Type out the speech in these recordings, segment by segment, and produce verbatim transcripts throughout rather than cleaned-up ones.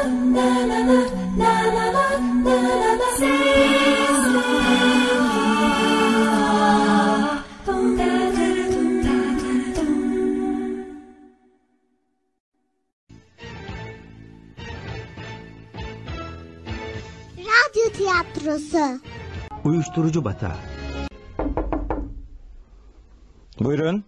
Radyo tiyatrosu. Uyuşturucu batağı. Buyurun.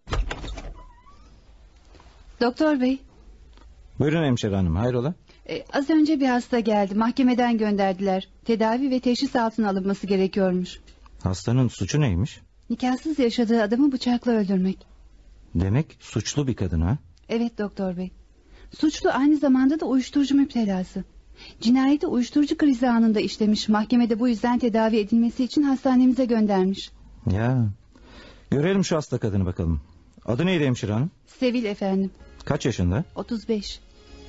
Doktor bey. Buyurun hemşire hanım, hayrola? Ee, az önce bir hasta geldi, mahkemeden gönderdiler. Tedavi ve teşhis altına alınması gerekiyormuş. Hastanın suçu neymiş? Nikahsız yaşadığı adamı bıçakla öldürmek. Demek suçlu bir kadın ha? Evet doktor bey. Suçlu aynı zamanda da uyuşturucu müptelası. Cinayeti uyuşturucu krizi anında işlemiş. Mahkemede bu yüzden tedavi edilmesi için hastanemize göndermiş. Ya. Görelim şu hasta kadını bakalım. Adı neydi hemşire hanım? Sevil efendim. Kaç yaşında? otuz beş.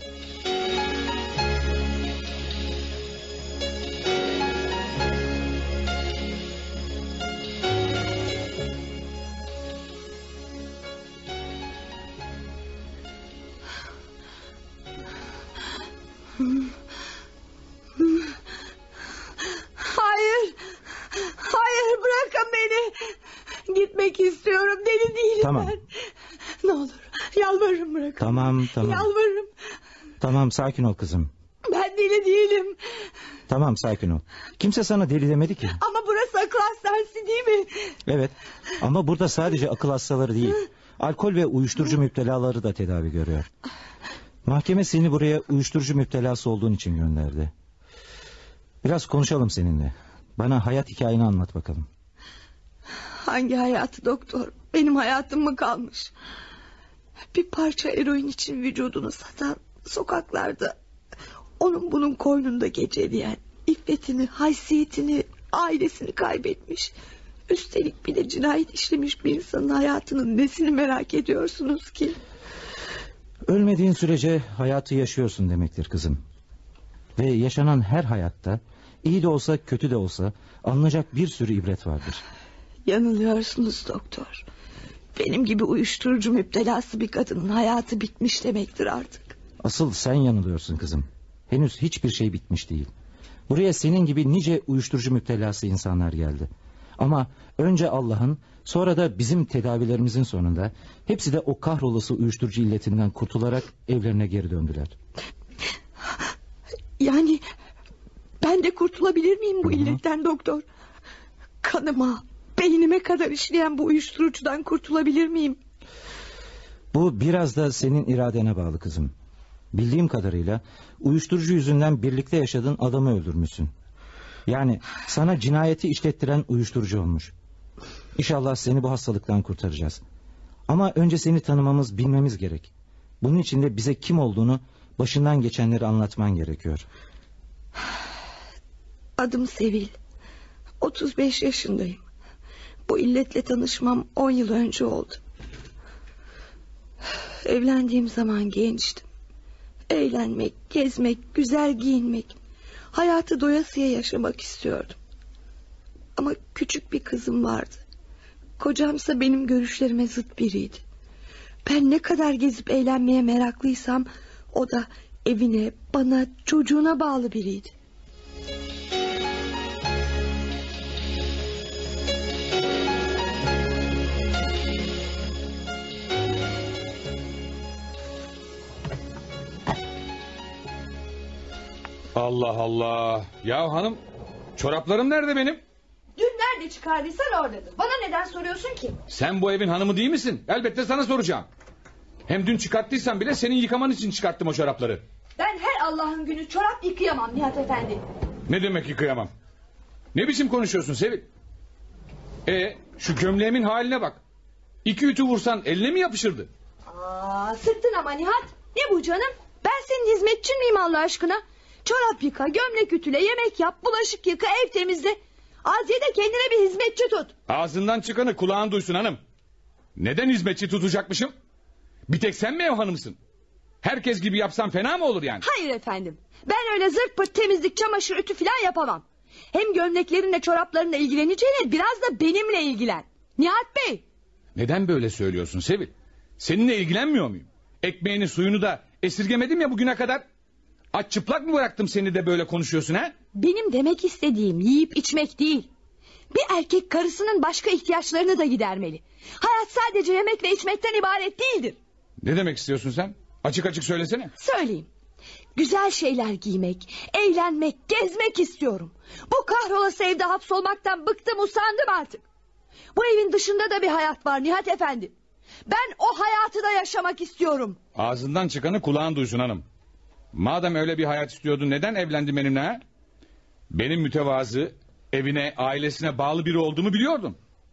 Hayır. Hayır, bırakın beni. Gitmek istiyorum. Deli değilim tamam. ben. Ne olur yalvarırım, bırakın. Tamam tamam. Yalvarırım. Tamam, sakin ol kızım. Ben deli değilim. Tamam, sakin ol. Kimse sana deli demedi ki. Ama burası akıl hastanesi değil mi? Evet, ama burada sadece akıl hastaları değil, alkol ve uyuşturucu müptelaları da tedavi görüyor. Mahkeme seni buraya uyuşturucu müptelası olduğun için gönderdi. Biraz konuşalım seninle. Bana hayat hikayeni anlat bakalım. Hangi hayatı doktor? Benim hayatım mı kalmış? Bir parça eroin için vücudunu satan, sokaklarda onun bunun koynunda geceleyen, iffetini, haysiyetini, ailesini kaybetmiş. Üstelik bir de cinayet işlemiş bir insanın hayatının nesini merak ediyorsunuz ki? Ölmediğin sürece hayatı yaşıyorsun demektir kızım. Ve yaşanan her hayatta, iyi de olsa kötü de olsa, alınacak bir sürü ibret vardır. Yanılıyorsunuz doktor. Benim gibi uyuşturucu müptelası bir kadının hayatı bitmiş demektir artık. Asıl sen yanılıyorsun kızım. Henüz hiçbir şey bitmiş değil. Buraya senin gibi nice uyuşturucu müptelası insanlar geldi. Ama önce Allah'ın, sonra da bizim tedavilerimizin sonunda hepsi de o kahrolası uyuşturucu illetinden kurtularak evlerine geri döndüler. Yani ben de kurtulabilir miyim bu Hı-hı. illetten doktor? Kanıma, beynime kadar işleyen bu uyuşturucudan kurtulabilir miyim? Bu biraz da senin iradene bağlı kızım. Bildiğim kadarıyla uyuşturucu yüzünden birlikte yaşadığın adamı öldürmüşsün. Yani sana cinayeti işlettiren uyuşturucu olmuş. İnşallah seni bu hastalıktan kurtaracağız. Ama önce seni tanımamız, bilmemiz gerek. Bunun için de bize kim olduğunu, başından geçenleri anlatman gerekiyor. Adım Sevil. otuz beş yaşındayım. Bu illetle tanışmam on yıl önce oldu. Evlendiğim zaman gençtim. Eğlenmek, gezmek, güzel giyinmek, hayatı doyasıya yaşamak istiyordum. Ama küçük bir kızım vardı. Kocamsa benim görüşlerime zıt biriydi. Ben ne kadar gezip eğlenmeye meraklıysam, o da evine, bana, çocuğuna bağlı biriydi. Allah Allah. Ya hanım, çoraplarım nerede benim? Dün nerede çıkardıysan oradadır. Bana neden soruyorsun ki? Sen bu evin hanımı değil misin? Elbette sana soracağım. Hem dün çıkarttıysan bile senin yıkaman için çıkarttım o çorapları. Ben her Allah'ın günü çorap yıkayamam Nihat Efendi. Ne demek yıkayamam? Ne biçim konuşuyorsun Sevil? E şu gömleğimin haline bak. İki ütü vursan eline mi yapışırdı? Aa, sıktın ama Nihat. Ne bu canım? Ben senin hizmetçin miyim Allah aşkına? Çorap yıka, gömlek ütüle, yemek yap, bulaşık yıka, ev temizle. Aziye de kendine bir hizmetçi tut. Ağzından çıkanı kulağın duysun hanım. Neden hizmetçi tutacakmışım? Bir tek sen mi ev hanımsın? Herkes gibi yapsam fena mı olur yani? Hayır efendim. Ben öyle zırt pırt temizlik, çamaşır, ütü falan yapamam. Hem gömleklerinle, çoraplarınla ilgileneceğine biraz da benimle ilgilen. Nihat Bey. Neden böyle söylüyorsun Sevil? Seninle ilgilenmiyor muyum? Ekmeğini suyunu da esirgemedim ya bugüne kadar. Aç çıplak mı bıraktım seni de böyle konuşuyorsun ha? Benim demek istediğim yiyip içmek değil. Bir erkek karısının başka ihtiyaçlarını da gidermeli. Hayat sadece yemek ve içmekten ibaret değildir. Ne demek istiyorsun sen? Açık açık söylesene. Söyleyeyim. Güzel şeyler giymek, eğlenmek, gezmek istiyorum. Bu kahrolası evde hapsolmaktan bıktım, usandım artık. Bu evin dışında da bir hayat var Nihat Efendi. Ben o hayatı da yaşamak istiyorum. Ağzından çıkanı kulağın duysun hanım. Madem öyle bir hayat istiyordun neden evlendin benimle ha? Benim mütevazı, evine, ailesine bağlı biri olduğumu biliyordum.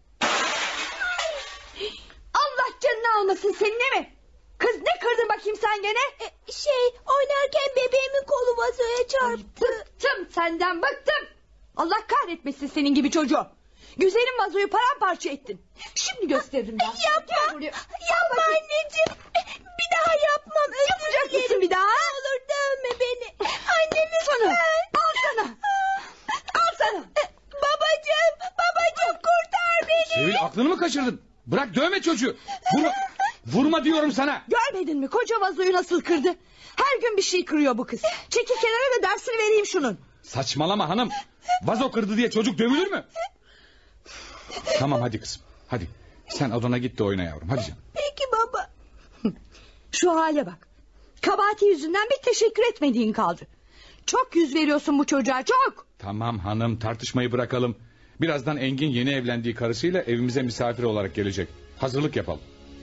Allah canını almasın senin, değil mi? Kız ne kırdın bakayım sen gene? E, şey oynarken bebeğimin kolu vazoya çarptı. Bıktım senden, bıktım. Allah kahretmesin senin gibi çocuğu. Güzelim vazoyu paramparça ettin. Şimdi gösteririm ben. Yapma. Yapma anneciğim. Bir daha yapmam. Özür Yapacak dilerim. mısın bir daha? Ne olur dövme beni. Anne Sana. lütfen. Al sana. Al sana. Babacığım. Babacığım kurtar beni. Sevil aklını mı kaçırdın? Bırak dövme çocuğu. Vurma, vurma diyorum sana. Görmedin mi koca vazoyu nasıl kırdı? Her gün bir şey kırıyor bu kız. Çekil kenara da dersini vereyim şunun. Saçmalama hanım. Vazo kırdı diye çocuk dövülür mü? Tamam hadi kızım. Hadi. Sen odana git de oyna yavrum. Hadi canım. Peki baba. Şu hale bak. Kabahati yüzünden bir teşekkür etmediğin kaldı. Çok yüz veriyorsun bu çocuğa, çok. Tamam hanım, tartışmayı bırakalım. Birazdan Engin yeni evlendiği karısıyla evimize misafir olarak gelecek. Hazırlık yapalım.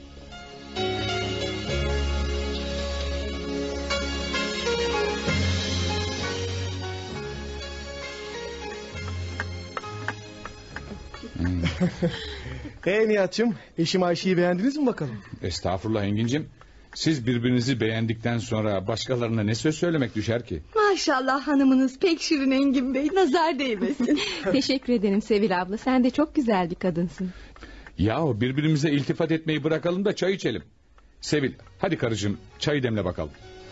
Hey Nihat'cığım, eşim Ayşe'yi beğendiniz mi bakalım? Estağfurullah Engin'cim. Siz birbirinizi beğendikten sonra başkalarına ne söz söylemek düşer ki? Maşallah hanımınız pek şirin Engin Bey, nazar değmesin. Teşekkür ederim Sevil abla, sen de çok güzel bir kadınsın. Yahu birbirimize iltifat etmeyi bırakalım da çay içelim. Sevil, hadi karıcığım çayı demle bakalım.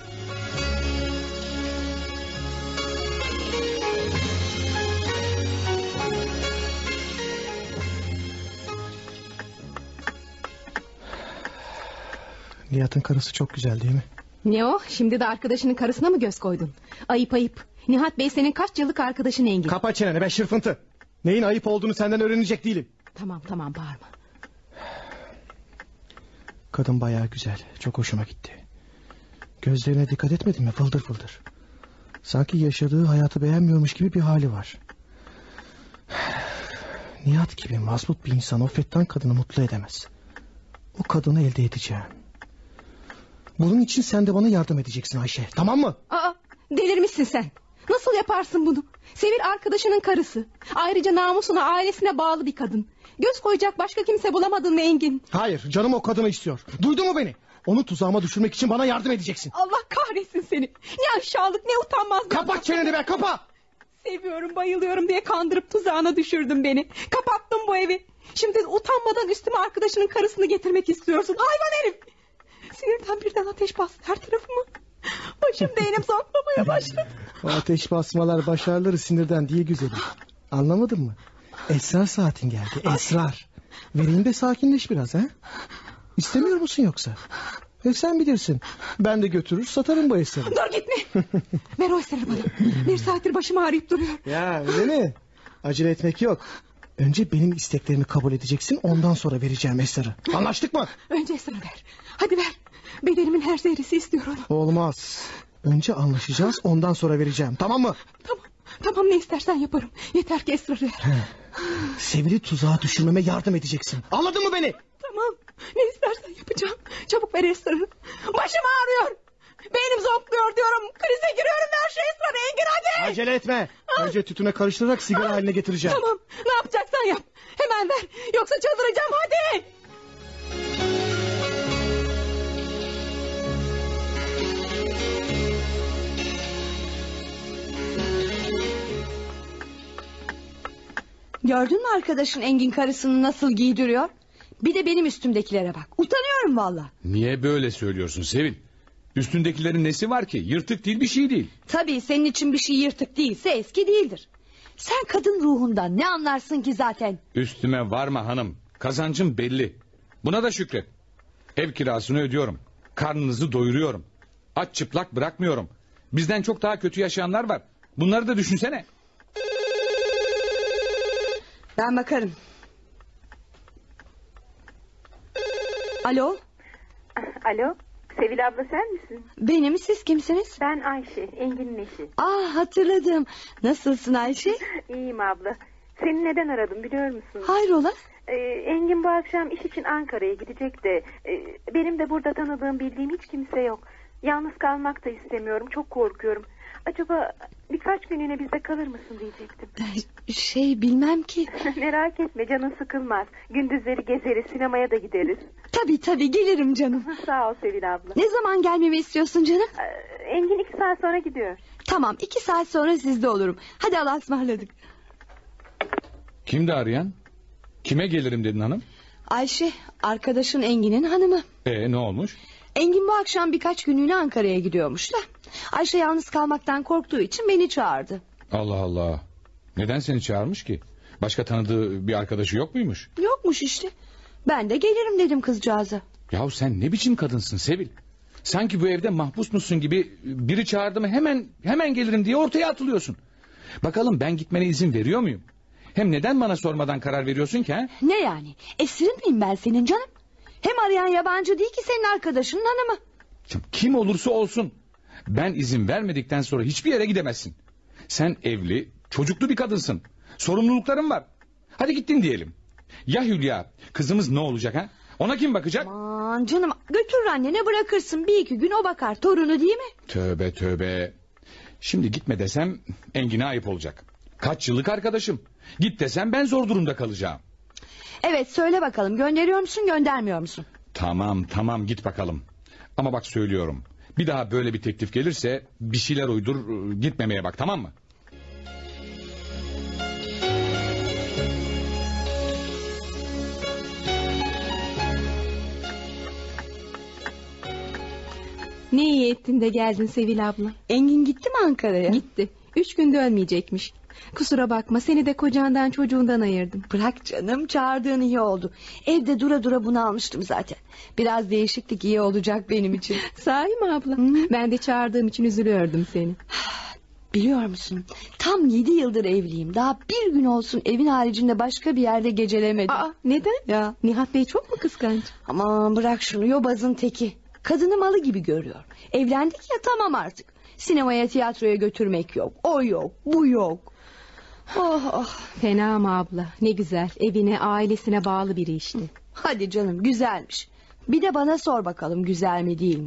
Nihat'ın karısı çok güzel değil mi? Ne o, şimdi de arkadaşının karısına mı göz koydun? Ayıp ayıp. Nihat Bey senin kaç yıllık arkadaşın Engin. Kapa çeneni be şırfıntı. Neyin ayıp olduğunu senden öğrenecek değilim. Tamam tamam bağırma. Kadın bayağı güzel, çok hoşuma gitti. Gözlerine dikkat etmedin mi, fıldır fıldır. Sanki yaşadığı hayatı beğenmiyormuş gibi bir hali var. Nihat gibi mazbut bir insan o fettan kadını mutlu edemez. O kadını elde edeceğim. Bunun için sen de bana yardım edeceksin Ayşe, tamam mı? Aa, delirmişsin sen. Nasıl yaparsın bunu? Sevil arkadaşının karısı. Ayrıca namusuna, ailesine bağlı bir kadın. Göz koyacak başka kimse bulamadın mı Engin? Hayır, canım o kadını istiyor. Duydu mu beni? Onu tuzağıma düşürmek için bana yardım edeceksin. Allah kahretsin seni. Ne aşağılık ne utanmaz. Kapat çeneni be, kapa! Seviyorum bayılıyorum diye kandırıp tuzağına düşürdün beni. Kapattım bu evi. Şimdi utanmadan üstüme arkadaşının karısını getirmek istiyorsun. Hayvan herif. Sinirden birden ateş bastı her tarafıma. Başım değilim zonklamaya başladı. O ateş basmalar başarıları sinirden değil güzelim. Anlamadın mı? Esrar saatin geldi, esrar. Vereyim de sakinleş biraz ha. İstemiyor musun yoksa? E sen bilirsin. Ben de götürür satarım bu esrarı. Dur gitme. Ver o esrarı bana. Bir saattir başım ağrıyıp duruyor. Ya öyle mi? Acele etmek yok. Önce benim isteklerimi kabul edeceksin, ondan sonra vereceğim esrarı. Anlaştık mı? Önce esrarı ver. Hadi ver. Bedelimin her zerresi istiyorum. Olmaz. Önce anlaşacağız, ondan sonra vereceğim, tamam mı? Tamam. Tamam ne istersen yaparım. Yeter ki esrarı ver. Sevil'i tuzağa düşürmeme yardım edeceksin. Anladın mı beni? Tamam. Ne istersen yapacağım. Çabuk ver esrarı. Başım ağrıyor. Beynim zonkluyor diyorum. Krize giriyorum, ver şu esrarı Engin hadi. Acele etme. Önce tütüne karıştırarak sigara haline getireceğim. Tamam. Ne yapacaksan yap. Hemen ver. Yoksa çıldıracağım hadi. Gördün mü arkadaşın Engin karısını nasıl giydiriyor? Bir de benim üstümdekilere bak. Utanıyorum valla. Niye böyle söylüyorsun Sevil? Üstündekilerin nesi var ki? Yırtık değil, bir şey değil. Tabii senin için bir şey yırtık değilse eski değildir. Sen kadın ruhundan ne anlarsın ki zaten? Üstüme varma hanım. Kazancım belli. Buna da şükret. Ev kirasını ödüyorum. Karnınızı doyuruyorum. Aç çıplak bırakmıyorum. Bizden çok daha kötü yaşayanlar var. Bunları da düşünsene. Ben bakarım. Alo? Alo, Sevil abla sen misin? Benim, siz kimsiniz? Ben Ayşe, Engin'in eşi. Aa, hatırladım. Nasılsın Ayşe? İyiyim abla. Seni neden aradım biliyor musun? Hayrola? Ee, Engin bu akşam iş için Ankara'ya gidecek de... E, benim de burada tanıdığım, bildiğim hiç kimse yok. Yalnız kalmak da istemiyorum, çok korkuyorum. Acaba birkaç günlüğüne bizde kalır mısın diyecektim. Şey, bilmem ki. Merak etme, canın sıkılmaz. Gündüzleri gezeriz, sinemaya da gideriz. Tabii tabii, gelirim canım. Sağ ol Sevil abla. Ne zaman gelmemi istiyorsun canım? Ee, Engin iki saat sonra gidiyor. Tamam, iki saat sonra sizde olurum. Hadi Allah'a ısmarladık. Kimdi arayan? Kime gelirim dedin hanım? Ayşe, arkadaşın Engin'in hanımı. Ee ne olmuş? Engin bu akşam birkaç günlüğüne Ankara'ya gidiyormuş da. Ayşe yalnız kalmaktan korktuğu için beni çağırdı. Allah Allah. Neden seni çağırmış ki? Başka tanıdığı bir arkadaşı yok muymuş? Yokmuş işte. Ben de gelirim dedim kızcağıza. Yahu sen ne biçim kadınsın Sevil? Sanki bu evde mahpus musun gibi, biri çağırdı mı hemen hemen gelirim diye ortaya atılıyorsun. Bakalım ben gitmene izin veriyor muyum? Hem neden bana sormadan karar veriyorsun ki? He? Ne yani? Esirin miyim ben senin canım? Hem arayan yabancı değil ki, senin arkadaşının hanımı. Kim olursa olsun. Ben izin vermedikten sonra hiçbir yere gidemezsin. Sen evli, çocuklu bir kadınsın. Sorumlulukların var. Hadi gittin diyelim. Ya Hülya, kızımız ne olacak ha? Ona kim bakacak? Aman canım, götürür annene bırakırsın. Bir iki gün o bakar, torunu değil mi? Tövbe tövbe. Şimdi gitme desem Engin'e ayıp olacak. Kaç yıllık arkadaşım. Git desem ben zor durumda kalacağım. Evet, söyle bakalım, gönderiyor musun göndermiyor musun? Tamam tamam, git bakalım. Ama bak söylüyorum, bir daha böyle bir teklif gelirse bir şeyler uydur, gitmemeye bak, tamam mı? Ne iyi ettin de geldin Sevil abla. Engin gitti mi Ankara'ya? Gitti. Üç gün dönmeyecekmiş. Kusura bakma, seni de kocandan çocuğundan ayırdım. Bırak canım, çağırdığın iyi oldu. Evde dura dura bunu almıştım zaten. Biraz değişiklik iyi olacak benim için. Sahi mi abla? Hı? Ben de çağırdığım için üzülüyordum seni. Biliyor musun, tam yedi yıldır evliyim. Daha bir gün olsun evin haricinde başka bir yerde gecelemedim. Aa, neden? Ya. Nihat Bey çok mu kıskanç? Aman bırak şunu, yobazın teki. Kadını malı gibi görüyor. Evlendik ya, tamam artık. Sinemaya, tiyatroya götürmek yok. O yok, bu yok. Oh, oh. Fena mı abla? Ne güzel, evine, ailesine bağlı biri işte. Hadi canım, güzelmiş. Bir de bana sor bakalım, güzel mi değil mi?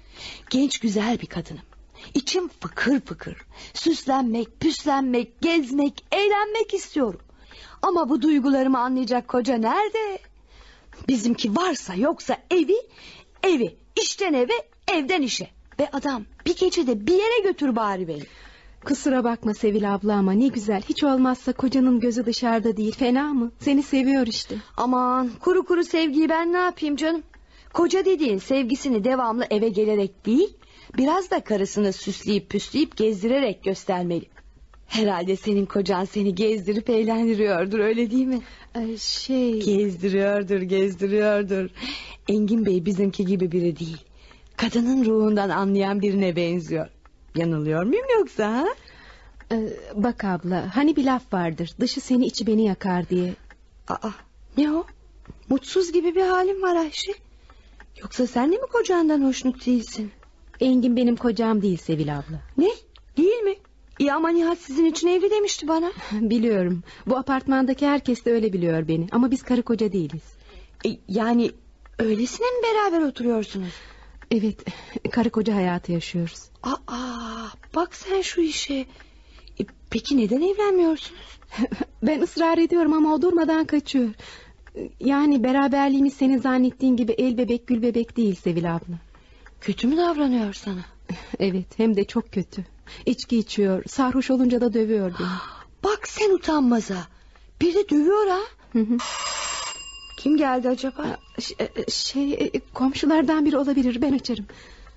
Genç güzel bir kadınım. İçim fıkır fıkır. Süslenmek, püslenmek, gezmek, eğlenmek istiyorum. Ama bu duygularımı anlayacak koca nerede? Bizimki varsa yoksa evi, evi, işten eve, evden işe. Be adam, bir gecede bir yere götür bari beni. Kusura bakma Sevil abla ama ne güzel. Hiç olmazsa kocanın gözü dışarıda değil. Fena mı? Seni seviyor işte. Aman, kuru kuru sevgiyi ben ne yapayım canım? Koca dediğin sevgisini devamlı eve gelerek değil, biraz da karısını süsleyip püsleyip gezdirerek göstermeli. Herhalde senin kocan seni gezdirip eğlendiriyordur, öyle değil mi? Ee, şey... Gezdiriyordur, gezdiriyordur. Engin Bey bizimki gibi biri değil. Kadının ruhundan anlayan birine benziyor. Yanılıyor muyum yoksa? Ha? Ee, bak abla, hani bir laf vardır, dışı seni içi beni yakar diye. Aa, ne o? Mutsuz gibi bir halim var Ayşe. Yoksa sen de mi kocandan hoşnut değilsin? Engin benim kocam değil Sevil abla. Ne? Değil mi? İyi ama Nihat sizin için evli demişti bana. Biliyorum. Bu apartmandaki herkes de öyle biliyor beni. Ama biz karı koca değiliz. E, yani öylesine mi beraber oturuyorsunuz? Evet, karı koca hayatı yaşıyoruz. Aa, bak sen şu işe. E, peki neden evlenmiyorsunuz? Ben ısrar ediyorum ama o durmadan kaçıyor. Yani beraberliğimiz senin zannettiğin gibi el bebek gül bebek değil Sevil abla. Kötü mü davranıyor sana? Evet, hem de çok kötü. İçki içiyor, sarhoş olunca da dövüyor beni. Bak sen utanmaza. Bir de dövüyor ha. Hı hı. Kim geldi acaba? Şey, komşulardan biri olabilir, ben açarım.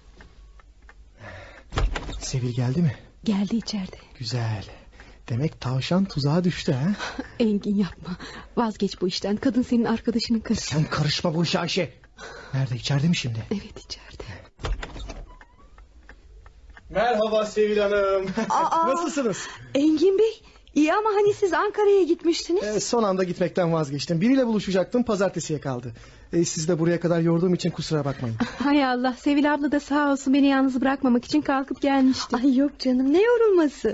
Sevil geldi mi? Geldi içeride. Güzel. Demek tavşan tuzağa düştü ha? Engin yapma. Vazgeç bu işten. Kadın senin arkadaşının karısı. Sen karışma bu işe Ayşe. Nerede, içeride mi şimdi? Evet, içeride. Merhaba Sevil Hanım. Aa, Nasılsınız? Engin Bey, iyi ama hani siz Ankara'ya gitmiştiniz? Ee, son anda gitmekten vazgeçtim. Biriyle buluşacaktım, pazartesiye kaldı. Ee, sizi de buraya kadar yorduğum için kusura bakmayın. Hay Allah, Sevil abla da sağ olsun beni yalnız bırakmamak için kalkıp gelmişti. Ay yok canım, ne yorulması.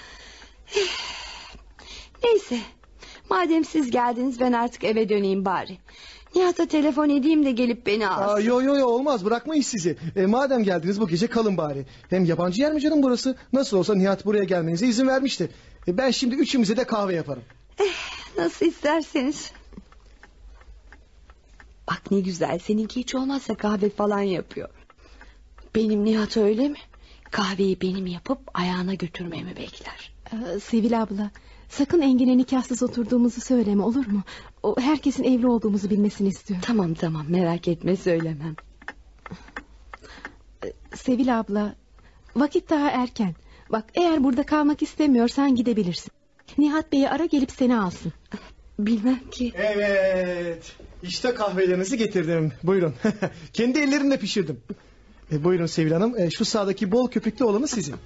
Neyse, madem siz geldiniz ben artık eve döneyim bari. Nihat'a telefon edeyim de gelip beni alsın. Aa, yo yo yo olmaz, bırakmayız sizi. E, madem geldiniz bu gece kalın bari. Hem yabancı yer mi canım burası? Nasıl olsa Nihat buraya gelmenize izin vermişti. E, ben şimdi üçümüze de kahve yaparım. Eh, nasıl isterseniz. Bak ne güzel, seninki hiç olmazsa kahve falan yapıyor. Benim Nihat öyle mi? Kahveyi benim yapıp ayağına götürmemi bekler. Ee, Sevil abla, sakın Engin'e nikahsız oturduğumuzu söyleme, olur mu? O herkesin evli olduğumuzu bilmesini istiyor. Tamam tamam, merak etme, söylemem. Ee, Sevil abla, vakit daha erken. Bak, eğer burada kalmak istemiyorsan gidebilirsin. Nihat Bey'i ara, gelip seni alsın. Bilmem ki. Evet, işte kahvelerinizi getirdim. Buyurun. Kendi ellerimle pişirdim. E, buyurun Sevil Hanım, e, şu sağdaki bol köpüklü olanı sizin.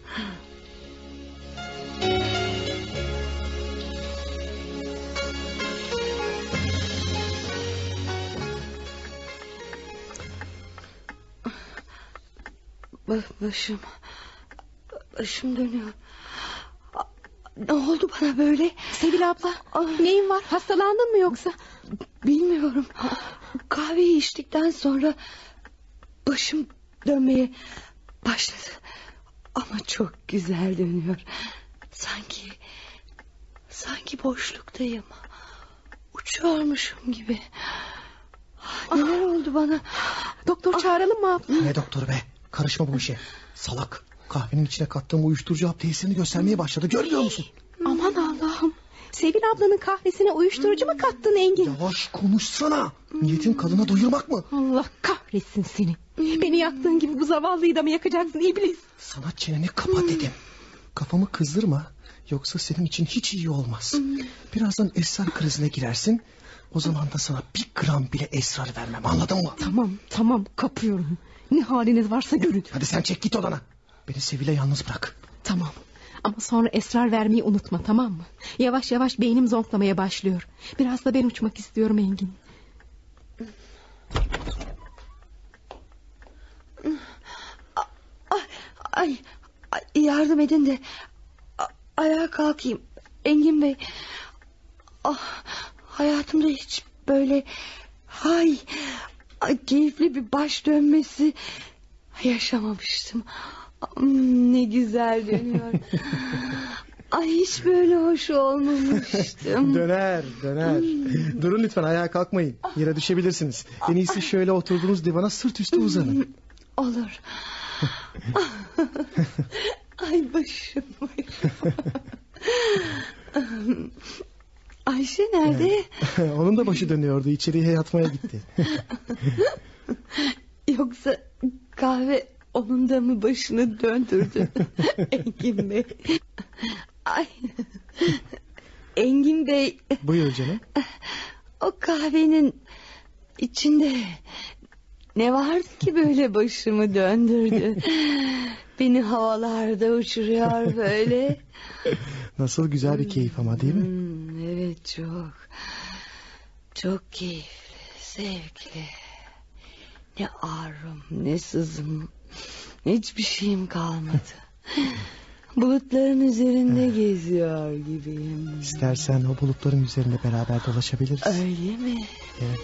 Başım Başım dönüyor. Ne oldu bana böyle? Sevil abla, neyin var? Hastalandın mı yoksa? Bilmiyorum. Kahveyi içtikten sonra başım dönmeye başladı. Ama çok güzel dönüyor. Sanki Sanki boşluktayım. Uçuyormuşum gibi. Neler oldu bana? Doktor çağıralım mı abla? Ne doktoru be? Karışma bu işe. Salak. Kahvenin içine kattığım uyuşturucu hap tesirini göstermeye başladı. Görmüyor musun? Aman Allah'ım. Sevil ablanın kahvesine uyuşturucu mu kattın Engin? Yavaş konuşsana. Niyetin kadına doyurmak mı? Allah kahretsin seni. Beni yaktığın gibi bu zavallıyı da mı yakacaksın iblis? Sana çeneni kapa dedim. Kafamı kızdırma. Yoksa senin için hiç iyi olmaz. Birazdan esrar krizine girersin. O zaman da sana bir gram bile esrar vermem, anladın mı? Tamam tamam, kapıyorum. Ne haliniz varsa görün. Hadi sen çek git odana. Beni Sevil'e yalnız bırak. Tamam. Ama sonra esrar vermeyi unutma, tamam mı? Yavaş yavaş beynim zonklamaya başlıyor. Biraz da ben uçmak istiyorum Engin. Ay, ay, ay yardım edin de ayağa kalkayım. Engin Bey. Ah, hayatımda hiç böyle hay ay, keyifli bir baş dönmesi yaşamamıştım. Hmm, ne güzel dönüyor. Ay hiç böyle hoş olmamıştım. Döner döner. Durun lütfen, ayağa kalkmayın. Yere düşebilirsiniz. En iyisi şöyle oturduğunuz divana sırt üstü uzanın. Olur. Ay başım. Ayşe nerede? Onun da başı dönüyordu. İçeriye yatmaya gitti. Yoksa kahve onun da mı başını döndürdü? Engin Bey. Ay. Engin Bey. Buyur canım. O kahvenin içinde ne vardı ki böyle başımı döndürdü? Beni havalarda uçuruyor böyle. Nasıl güzel bir keyif ama, değil mi? Hmm, evet çok. Çok keyifli, zevkli. Ne ağrım, ne sızım. Hiçbir şeyim kalmadı. Bulutların üzerinde geziyor gibiyim. İstersen o bulutların üzerinde beraber dolaşabiliriz. Öyle mi? Evet.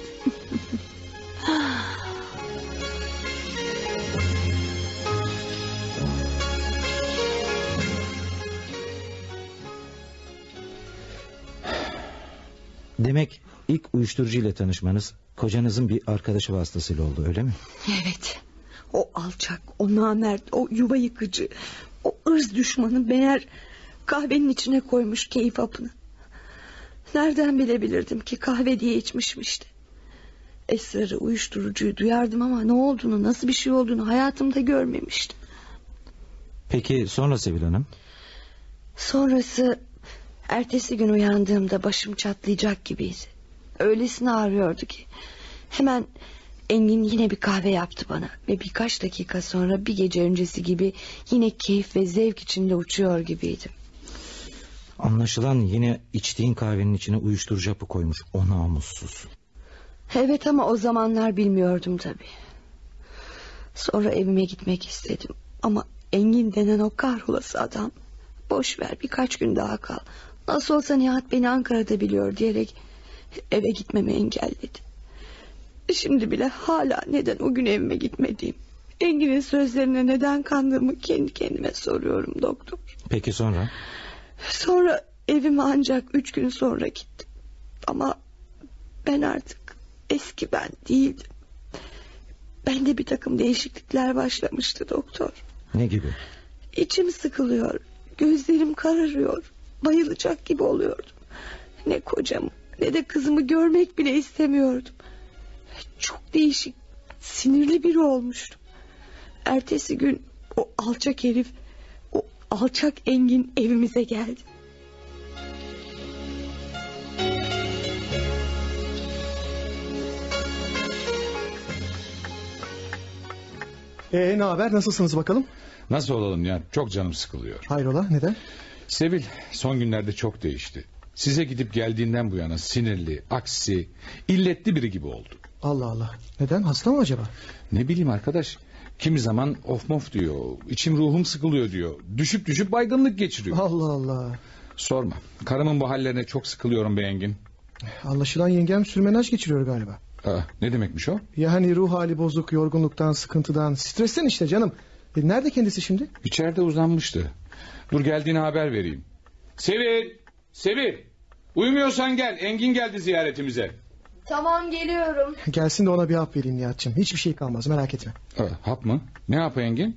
Demek ilk uyuşturucu ile tanışmanız kocanızın bir arkadaşı vasıtasıyla oldu, öyle mi? Evet. O alçak, o namert, o yuva yıkıcı, o ırz düşmanı meğer kahvenin içine koymuş keyif hapını. Nereden bilebilirdim ki kahve diye içmişim işte. Esrarı, uyuşturucuyu duyardım ama ne olduğunu, nasıl bir şey olduğunu hayatımda görmemiştim. Peki sonra Sevil Hanım? Sonrası ertesi gün uyandığımda başım çatlayacak gibiydi. Öylesine ağrıyordu ki hemen Engin yine bir kahve yaptı bana ve birkaç dakika sonra bir gece öncesi gibi yine keyif ve zevk içinde uçuyor gibiydim. Anlaşılan yine içtiğin kahvenin içine uyuşturucu hapı koymuş o namussuz. Evet, ama o zamanlar bilmiyordum tabii. Sonra evime gitmek istedim ama Engin denen o kahrolası adam boş ver, birkaç gün daha kal, nasıl olsa Nihat beni Ankara'da biliyor diyerek eve gitmemi engelledi. Şimdi bile hala neden o gün evime gitmediğim, Engin'in sözlerine neden kandığımı kendi kendime soruyorum doktor. Peki sonra? Sonra evime ancak üç gün sonra gittim. Ama ben artık eski ben değildim. Bende bir takım değişiklikler başlamıştı doktor. Ne gibi? İçim sıkılıyor, gözlerim kararıyor, bayılacak gibi oluyordum. Ne kocamı ne de kızımı görmek bile istemiyordum. Çok değişik, sinirli biri olmuştum. Ertesi gün o alçak herif, o alçak Engin evimize geldi. Ee, ne haber, nasılsınız bakalım? Nasıl olalım ya? Çok canım sıkılıyor. Hayrola, neden? Sevil son günlerde çok değişti. Size gidip geldiğinden bu yana sinirli, aksi, illetli biri gibi oldu. Allah Allah. Neden? Hasta mı acaba? Ne bileyim arkadaş. Kimi zaman of mof diyor. İçim ruhum sıkılıyor diyor. Düşüp düşüp baygınlık geçiriyor. Allah Allah. Sorma. Karımın bu hallerine çok sıkılıyorum be Engin. Anlaşılan yengem sürmenaj geçiriyor galiba. Aa, ne demekmiş o? Yani ruh hali bozuk, yorgunluktan, sıkıntıdan, stresten işte canım. E, nerede kendisi şimdi? İçeride uzanmıştı. Dur geldiğini haber vereyim. Sevil! Sevil! Uyumuyorsan gel. Engin geldi ziyaretimize. Tamam, geliyorum. Gelsin de ona bir hap vereyim Nihat'cığım. Hiçbir şey kalmaz, merak etme. Aa, hap mı? Ne hapı Engin?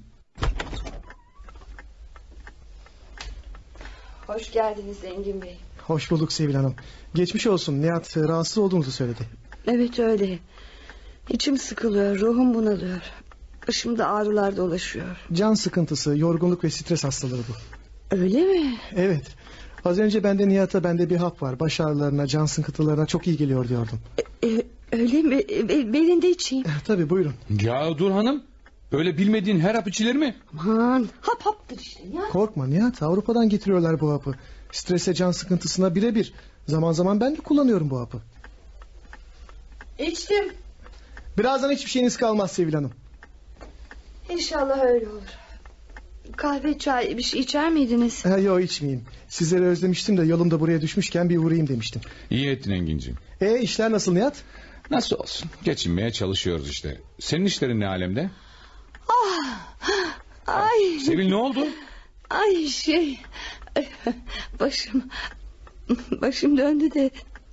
Hoş geldiniz Engin Bey. Hoş bulduk Sevil Hanım. Geçmiş olsun, Nihat rahatsız olduğunuzu söyledi. Evet öyle. İçim sıkılıyor, ruhum bunalıyor. Başımda ağrılar dolaşıyor. Can sıkıntısı, yorgunluk ve stres hastalığı bu. Öyle mi? Evet. Az önce bende Nihat'a bende bir hap var. Baş ağrılarına, can sıkıntılarına çok iyi geliyor diyordum. E, e, öyle mi? E, benim de içeyim. Tabii, buyurun. Ya dur hanım. Öyle bilmediğin her hap içilir mi? Aman, hap haptır işte ya. Korkma Nihat, Avrupa'dan getiriyorlar bu hapı. Strese, can sıkıntısına birebir. Zaman zaman ben de kullanıyorum bu hapı. İçtim. Birazdan hiçbir şeyiniz kalmaz Sevil Hanım. İnşallah öyle olur. Kahve, çay bir şey içer miydiniz? Ha, yok içmeyeyim. Sizleri özlemiştim de yolumda buraya düşmüşken bir uğrayayım demiştim. İyi ettin Engin'ciğim. E işler nasıl Nihat? Nasıl olsun? Geçinmeye çalışıyoruz işte. Senin işlerin ne alemde? Ah, ay. Sevil ne oldu? Ay şey. Başım. Başım döndü de.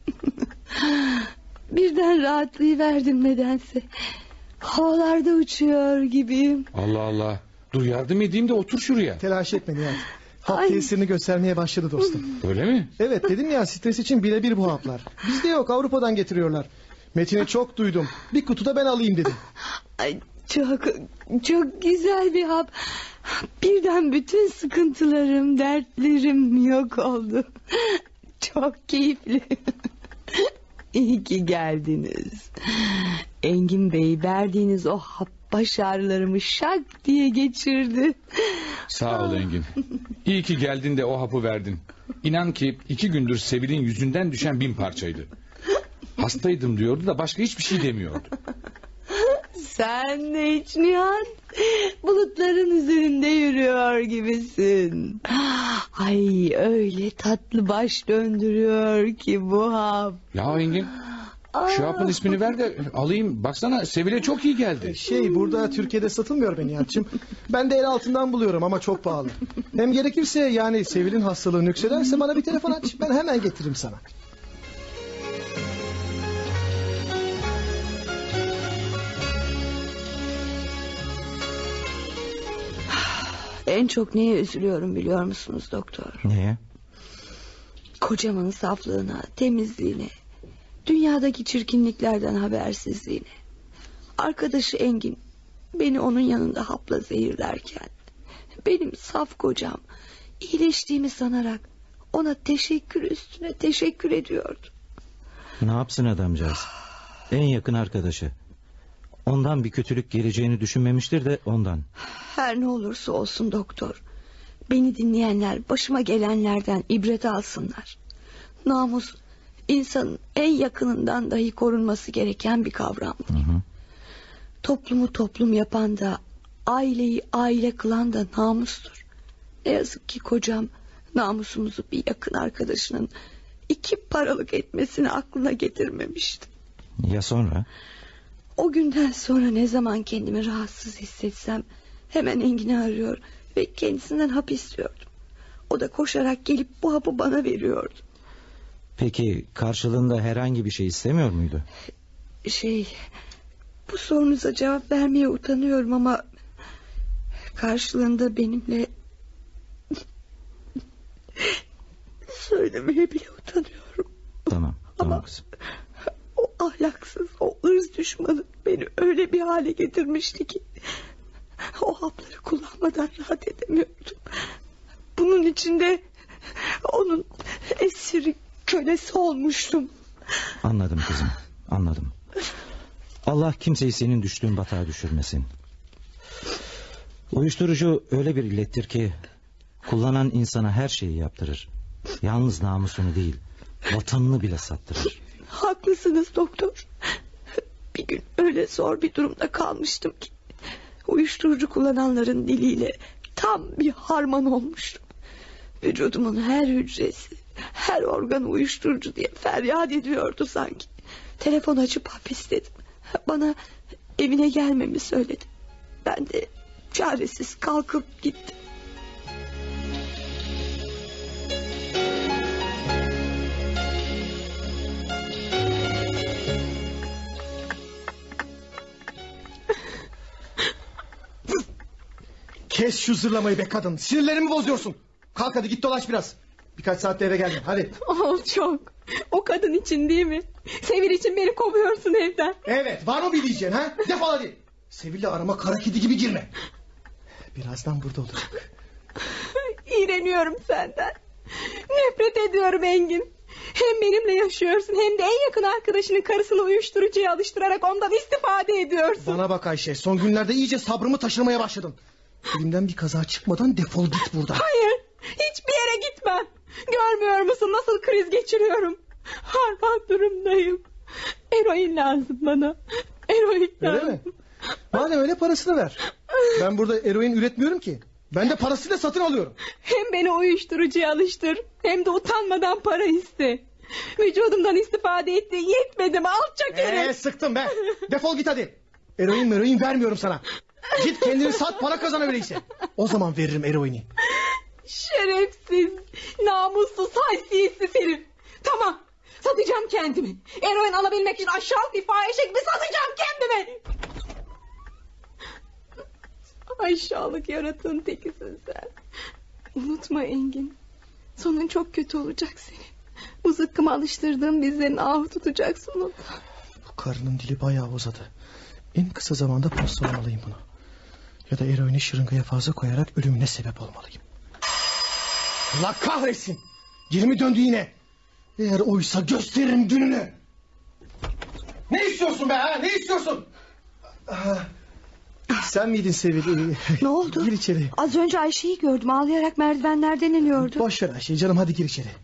Birden rahatlayıverdim nedense. Havalarda uçuyor gibiyim. Allah Allah. Dur yardım edeyim de otur şuraya. Telaş etme Nihat. Hap Ay. tesirini göstermeye başladı dostum. Öyle mi? Evet dedim ya, stres için birebir bu haplar. Bizde yok, Avrupa'dan getiriyorlar. Metin'i çok duydum. Bir kutu da ben alayım dedim. Ay, çok çok güzel bir hap. Birden bütün sıkıntılarım, dertlerim yok oldu. Çok keyifli. İyi ki geldiniz. Engin Bey, verdiğiniz o hap baş ağrılarımı şak diye geçirdi. Sağ ol Engin. İyi ki geldin de o hapı verdin. İnan ki iki gündür Sevil'in yüzünden düşen bin parçaydı. Hastaydım diyordu da başka hiçbir şey demiyordu. Sen de hiç Nihat. Bulutların üzerinde yürüyor gibisin. Ay öyle tatlı baş döndürüyor ki bu hap. Ya Engin, şu hapın ismini ver de alayım. Baksana Sevil'e çok iyi geldi. Şey, burada Türkiye'de satılmıyor be Nihat'cığım. Ben de el altından buluyorum ama çok pahalı. Hem gerekirse, yani Sevil'in hastalığı nüksederse bana bir telefon aç. Ben hemen getiririm sana. En çok neye üzülüyorum biliyor musunuz doktor? Neye? Kocamın saflığına, temizliğine, dünyadaki çirkinliklerden habersizliğine. Arkadaşı Engin beni onun yanında hapla zehirlerken benim saf kocam iyileştiğimi sanarak ona teşekkür üstüne teşekkür ediyordu. Ne yapsın adamcağız? En yakın arkadaşı. ondan bir kötülük geleceğini düşünmemiştir de ondan. Her ne olursa olsun doktor, beni dinleyenler başıma gelenlerden ibret alsınlar. Namus insanın en yakınından dahi korunması gereken bir kavramdır. Hı hı. Toplumu toplum yapan da, aileyi aile kılan da namustur. Ne yazık ki kocam namusumuzu bir yakın arkadaşının iki paralık etmesini aklına getirmemişti. Ya sonra? O günden sonra ne zaman kendimi rahatsız hissetsem hemen Engin'i arıyor ve kendisinden hap istiyordum. O da koşarak gelip bu hapı bana veriyordu. Peki karşılığında herhangi bir şey istemiyor muydu? Şey, bu sorunuza cevap vermeye utanıyorum ama karşılığında benimle söylemeye bile utanıyorum. Tamam, tamam ama kızım. O ahlaksız, o ırz düşmanı beni öyle bir hale getirmişti ki o hapları kullanmadan rahat edemiyordum. Bunun içinde onun esiri, kölesi olmuştum. Anladım kızım, anladım. Allah kimseyi senin düştüğün batağa düşürmesin. Uyuşturucu öyle bir illettir ki kullanan insana her şeyi yaptırır. Yalnız namusunu değil, vatanını bile sattırır. Haklısınız doktor. Bir gün öyle zor bir durumda kalmıştım ki uyuşturucu kullananların diliyle tam bir harman olmuştum. Vücudumun her hücresi, her organı uyuşturucu diye feryat ediyordu sanki. Telefon açıp hap istedim. Bana evine gelmemi söyledi. Ben de çaresiz kalkıp gittim. Kes şu zırlamayı be kadın. Sinirlerimi bozuyorsun. Kalk hadi git dolaş biraz. Birkaç saatte eve geldim hadi. Oh çok. O kadın için değil mi? Sevil için beni kovuyorsun evden. Evet, var mı bir diyeceksin ha? Defol hadi. Sevil'le arama kara kedi gibi girme. Birazdan burada olacak. İğreniyorum senden. Nefret ediyorum Engin. Hem benimle yaşıyorsun hem de en yakın arkadaşının karısını uyuşturucuya alıştırarak ondan istifade ediyorsun. Bana bak Ayşe, son günlerde iyice sabrımı taşırmaya başladım. Elimden bir kaza çıkmadan defol git buradan. Hayır, hiçbir yere gitmem. Görmüyor musun nasıl kriz geçiriyorum? Harbat durumdayım. Eroin lazım bana. Eroin lazım. Öyle mi? Madem öyle parasını ver. Ben burada eroin üretmiyorum ki. Ben de parasıyla satın alıyorum. Hem beni uyuşturucuya alıştır hem de utanmadan para iste. Vücudumdan istifade etti yetmedi mi alçak herif. Eee sıktım be. Defol git hadi. Eroin meroin vermiyorum sana. Git kendini sat, para kazan öyleyse. O zaman veririm eroini. Şerefsiz, namussuz, haysiyetsiz herif. Tamam, satacağım kendimi. Eroin alabilmek için aşağılık bir fahişe gibi satacağım kendimi. Aşağılık yaratığın tekisin sen. Unutma Engin. Sonun çok kötü olacak senin. Bu zıkkıma alıştırdığın bizlerin ahı tutacaksın onu. Bu karının dili bayağı uzadı. En kısa zamanda postalamalıyım bunu. Ya da eroini şırıngaya fazla koyarak ölümüne sebep olmalıyım. Allah kahretsin. Dilimi döndü yine. Eğer oysa gösteririm gününü. Ne istiyorsun be ha? Ne istiyorsun? Sen miydin Sevil? Ne oldu? Gir içeri. Az önce Ayşe'yi gördüm, ağlayarak merdivenlerden iniyordu. Boş ver Ayşe canım, hadi gir içeri.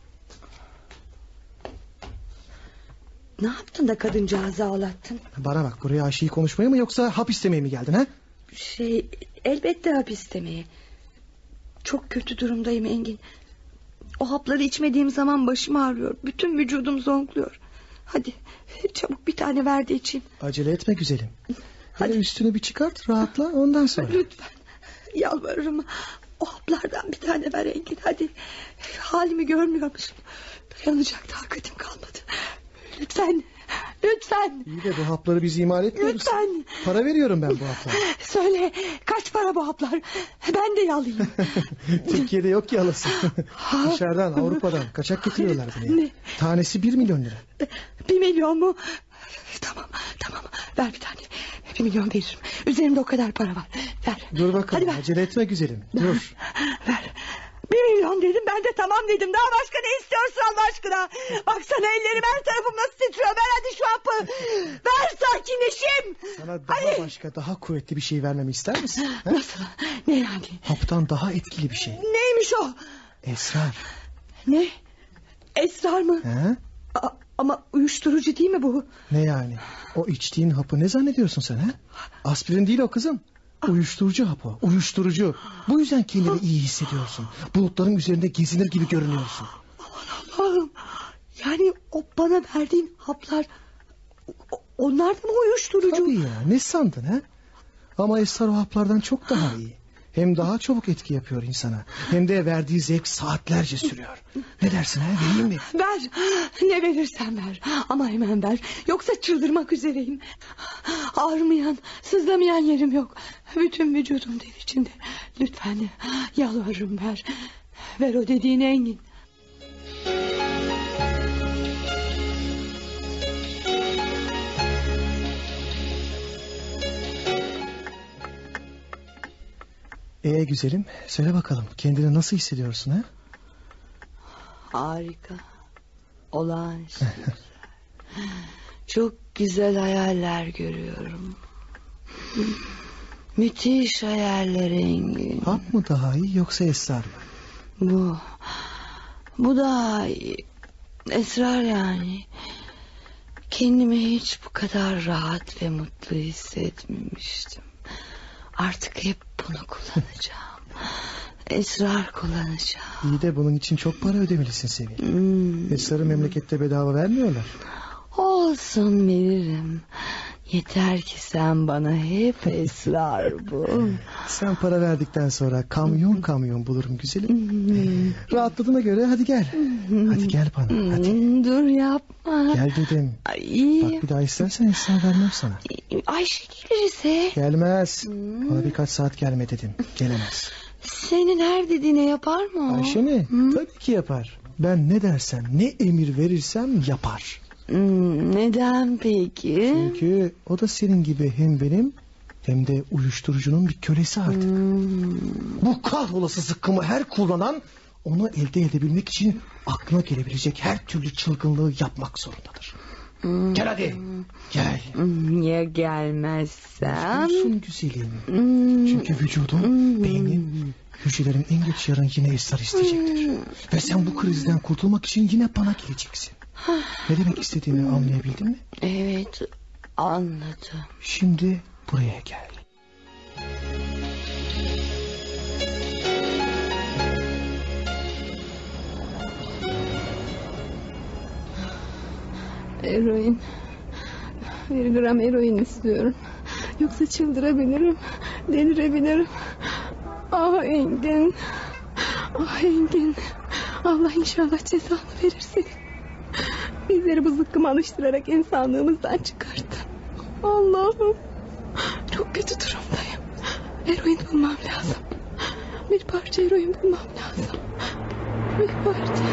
Ne yaptın da kadıncağızı ağlattın? Bana bak, buraya Ayşe'yi konuşmaya mı yoksa hap istemeye mi geldin ha? Şey, elbette hap istemeye. Çok kötü durumdayım Engin. O hapları içmediğim zaman başım ağrıyor. Bütün vücudum zonkluyor. Hadi çabuk bir tane ver de içeyim. Acele etme güzelim. Hadi üstünü bir çıkart, rahatla, ondan sonra. Lütfen yalvarırım. O haplardan bir tane ver Engin, hadi. Halimi görmüyor musun? Dayanacak takatim kalmadı. Lütfen, lütfen. İyi de bu hapları biz imal etmiyoruz. Lütfen. Para veriyorum ben bu haplara. Söyle, kaç para bu haplar? Ben de yalayayım. Türkiye'de yok ki alasın. Dışarıdan, Avrupa'dan kaçak getiriyorlar buraya. Ne? Tanesi bir milyon lira. Bir milyon mu? Tamam, tamam. Ver bir tane. Bir milyon veririm. Üzerimde o kadar para var. Ver. Dur bakalım, hadi ver. acele etme güzelim. Dur. Ver. Bir milyon dedim, Ben de tamam dedim. Daha başka ne istiyorsun Allah aşkına? Baksana ellerim, her tarafım nasıl titriyor. Ver hadi şu hapı. Ver, sakinleşeyim. Sana daha Hadi. başka, daha kuvvetli bir şey vermemi ister misin? He? Nasıl? Ne yani? Haptan daha etkili bir şey. Neymiş o? Esrar. Ne? Esrar mı? He? A- ama uyuşturucu değil mi bu? Ne yani? O içtiğin hapı ne zannediyorsun sen? He? Aspirin değil o kızım. Uyuşturucu hapı. Uyuşturucu. Bu yüzden kendini iyi hissediyorsun. Bulutların üzerinde gezinir gibi görünüyorsun. Aman Allah'ım. Yani o bana verdiğin haplar, o- onlar da mı uyuşturucu? Tabii ya, ne sandın he? Ama esrar o haplardan çok daha iyi. Hem daha çabuk etki yapıyor insana. Hem de verdiği zevk saatlerce sürüyor. Ne dersin he, vereyim mi? Ver, ne verirsen ver. Ama hemen ver, yoksa çıldırmak üzereyim. Ağrımayan, sızlamayan yerim yok. Bütün vücudum ter içinde. Lütfen, yalvarırım ver. Ver o dediğini Engin. Ee güzelim, söyle bakalım, kendini nasıl hissediyorsun ha? Harika. Olağanüstü. Çok güzel hayaller görüyorum. Müthiş hayaller Engin. Hap mı daha iyi yoksa esrar mı? Bu, bu daha iyi. Esrar yani. Kendimi hiç bu kadar rahat ve mutlu hissetmemiştim. Artık hep bunu kullanacağım. Esrar kullanacağım. İyi de bunun için çok para ödemelisin Sevil. Hmm. Esrarı memlekette bedava vermiyorlar. Olsun, veririm. Yeter ki sen bana hep esrar bul. Sen para verdikten sonra kamyon kamyon bulurum güzelim. Rahatladığına göre hadi gel. Hadi gel bana, hadi. Dur yapma. Gel dedim. Ay. Bak bir daha istersen esrar vermem sana. Ayşe gelirse. Gelmez. Bana birkaç saat gelme dedim. Gelemez. Senin her dediğine yapar mı o? Ayşe mi? Hı? Tabii ki yapar. Ben ne dersem, ne emir verirsem yapar. Hmm, neden peki? Çünkü o da senin gibi hem benim hem de uyuşturucunun bir kölesi artık. Hmm. Bu kahrolası zıkkımı her kullanan onu elde edebilmek için aklına gelebilecek her türlü çılgınlığı yapmak zorundadır. Hmm. Gel hadi. Gel. Hmm, ya gelmezsem? Dursun güzelim. Hmm. Çünkü vücudun, Hmm. beynin, hücrelerin en geç yarın yine esrar isteyecektir. Hmm. Ve sen bu krizden kurtulmak için yine bana geleceksin. Ne demek istediğimi anlayabildin mi? Evet, anladım. Şimdi buraya gel. Eroin. Bir gram eroin istiyorum. Yoksa çıldırabilirim. Delirebilirim. Ah Engin. Ah Engin. Allah inşallah cezanı verir seni. Bizleri bu zıkkıma alıştırarak insanlığımızdan çıkarttı. Allah'ım. Çok kötü durumdayım. Eroin bulmam lazım. Bir parça eroin bulmam lazım. Bir parça.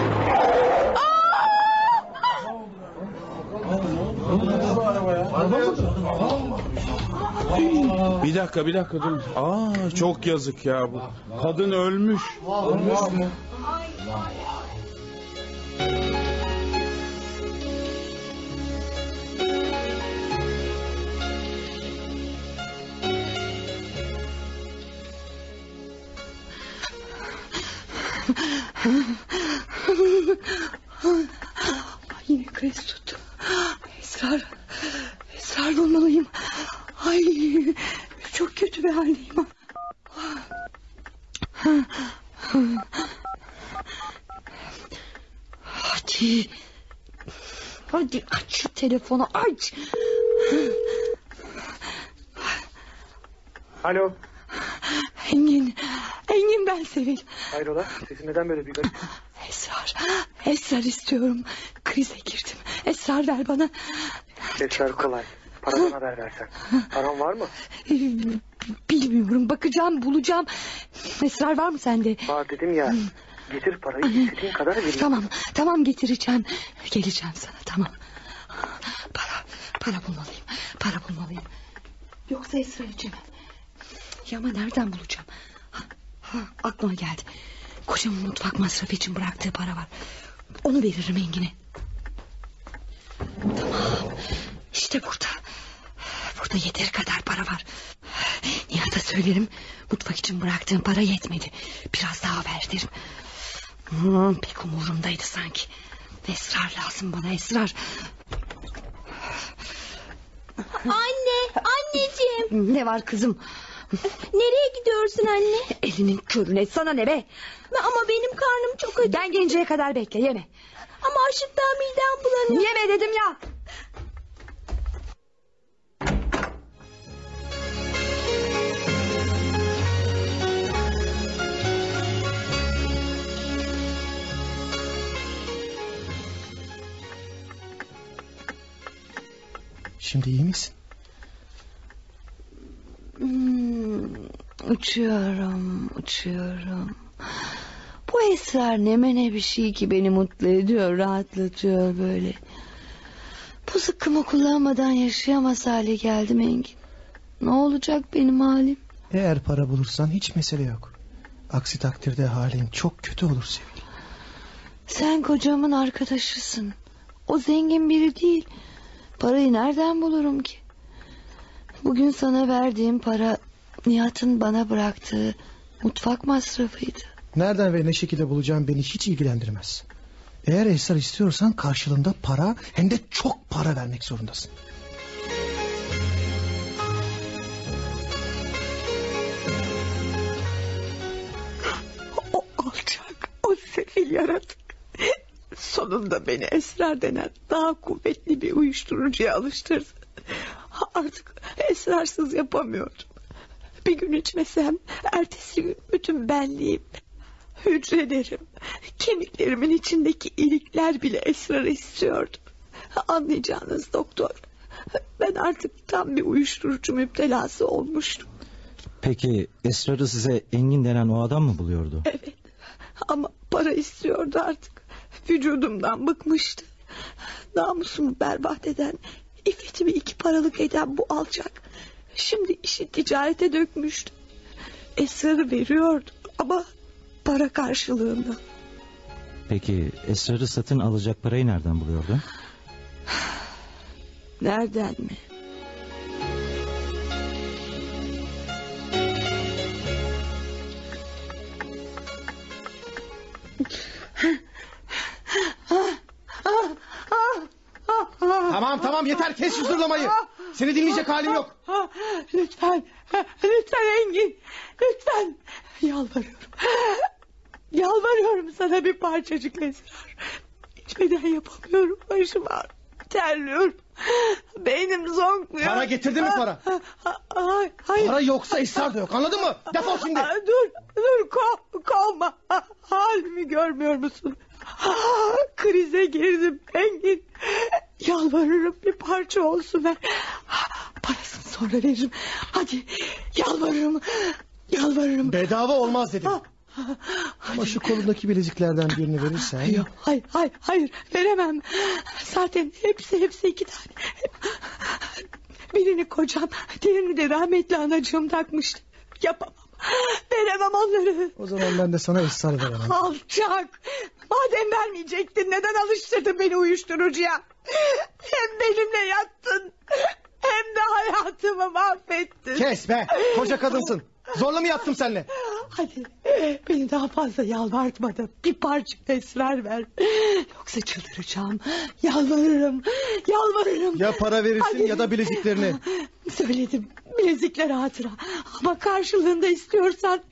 Bir dakika bir dakika dur. Aa çok yazık ya bu. Kadın ölmüş. Ölmüş mü? Yine kriz tuttu. Esrar, esrar bulmalıyım. Ay, çok kötü bir haldeyim. Hadi, hadi aç şu telefonu, aç. Alo. Engin, Engin ben Sevil. Hayrola, sesin neden böyle bir garip? Esrar, esrar istiyorum. Krize girdim. Esrar ver bana. Esrar kolay. Paradan haber versen. Paran var mı? Bilmiyorum, bakacağım, bulacağım. Esrar var mı sende? Var dedim ya. Getir parayı, istediğin kadar vereyim. Tamam, tamam getireceğim. Geleceğim sana, tamam. Para, para bulmalıyım. Para bulmalıyım. Yoksa Esra içemem. Ya ama nereden bulacağım? Ha, ha, aklıma geldi. Kocamın mutfak masrafı için bıraktığı para var. Onu veririm Engin'e. Tamam. İşte burada. Burada yeteri kadar para var. Nihat'a söylerim. Mutfak için bıraktığım para yetmedi. Biraz daha ver derim. Hmm, pek umurumdaydı sanki. Esrar lazım bana, esrar. Anne, anneciğim. Ne var kızım? Nereye gidiyorsun anne? Elinin körüne, sana ne be? Ama benim karnım çok acıktı. Ben gelinceye kadar bekle, yeme. Ama açlıktan midem bulanıyor. Yeme dedim ya. Şimdi iyi misin? Hmm, uçuyorum, uçuyorum. Bu esrar ne mene bir şey ki beni mutlu ediyor, rahatlatıyor böyle. Bu zıkkımı kullanmadan yaşayamaz hale geldim Engin. Ne olacak benim halim? Eğer para bulursan hiç mesele yok. Aksi takdirde halin çok kötü olur sevgilim. Sen kocamın arkadaşısın. O zengin biri değil. Parayı nereden bulurum ki? Bugün sana verdiğim para Nihat'ın bana bıraktığı mutfak masrafıydı. Nereden ve ne şekilde bulacağım beni hiç ilgilendirmez. Eğer esrar istiyorsan karşılığında para, hem de çok para vermek zorundasın. O alçak, o sefil yaratık sonunda beni esrar denen daha kuvvetli bir uyuşturucuya alıştırdı. Artık esrarsız yapamıyordum. Bir gün içmesem ertesi gün bütün benliğim, hücrelerim, kemiklerimin içindeki ilikler bile esrarı istiyordu. Anlayacağınız doktor, ben artık tam bir uyuşturucu müptelası olmuştum. Peki esrarı size Engin denen o adam mı buluyordu? Evet, ama para istiyordu artık. Vücudumdan bıkmıştı. Namusumu berbat eden, iffetimi iki paralık eden bu alçak şimdi işi ticarete dökmüştü. Esrarı veriyordu ama para karşılığında. Peki esrarı satın alacak parayı nereden buluyordu? Nereden mi? Tamam tamam yeter, kes şu zırlamayı. Seni dinleyecek halim yok. Lütfen, lütfen Engin, lütfen. Yalvarıyorum. Yalvarıyorum sana bir parçacık esrar. İçmeden yapamıyorum, başım ağrıyor, terliyorum. Beynim zonkluyor. Para getirdin mi para? Hayır, hayır. Para yoksa esrar da yok, anladın mı? Defol şimdi. Dur, dur, kov, kovma. Halimi görmüyor musun? Krize girdim Engin. Yalvarırım bir parça olsun ver. Parasını sonra veririm. Hadi yalvarırım. Yalvarırım. Bedava olmaz dedim. Ama şu kolundaki bileziklerden birini verirsen... Yok, hayır, hayır, hayır, veremem. Zaten hepsi, hepsi iki tane. Birini kocam, diğerini de rahmetli anacığım takmıştı. Yapamam. Veremem onları. O zaman ben de sana esrar veremem. Alçak. Madem vermeyecektin neden alıştırdın beni uyuşturucuya? Hem benimle yattın, hem de hayatımı mahvettin. Kes be, koca kadınsın. Zorla mı yattım seninle? Hadi beni daha fazla yalvartma da bir parça esrar ver. Yoksa çıldıracağım. Yalvarırım, yalvarırım. Ya para verirsin Hadi. Ya da bileziklerini. Söyledim, bilezikler hatıra. Ama karşılığında istiyorsan...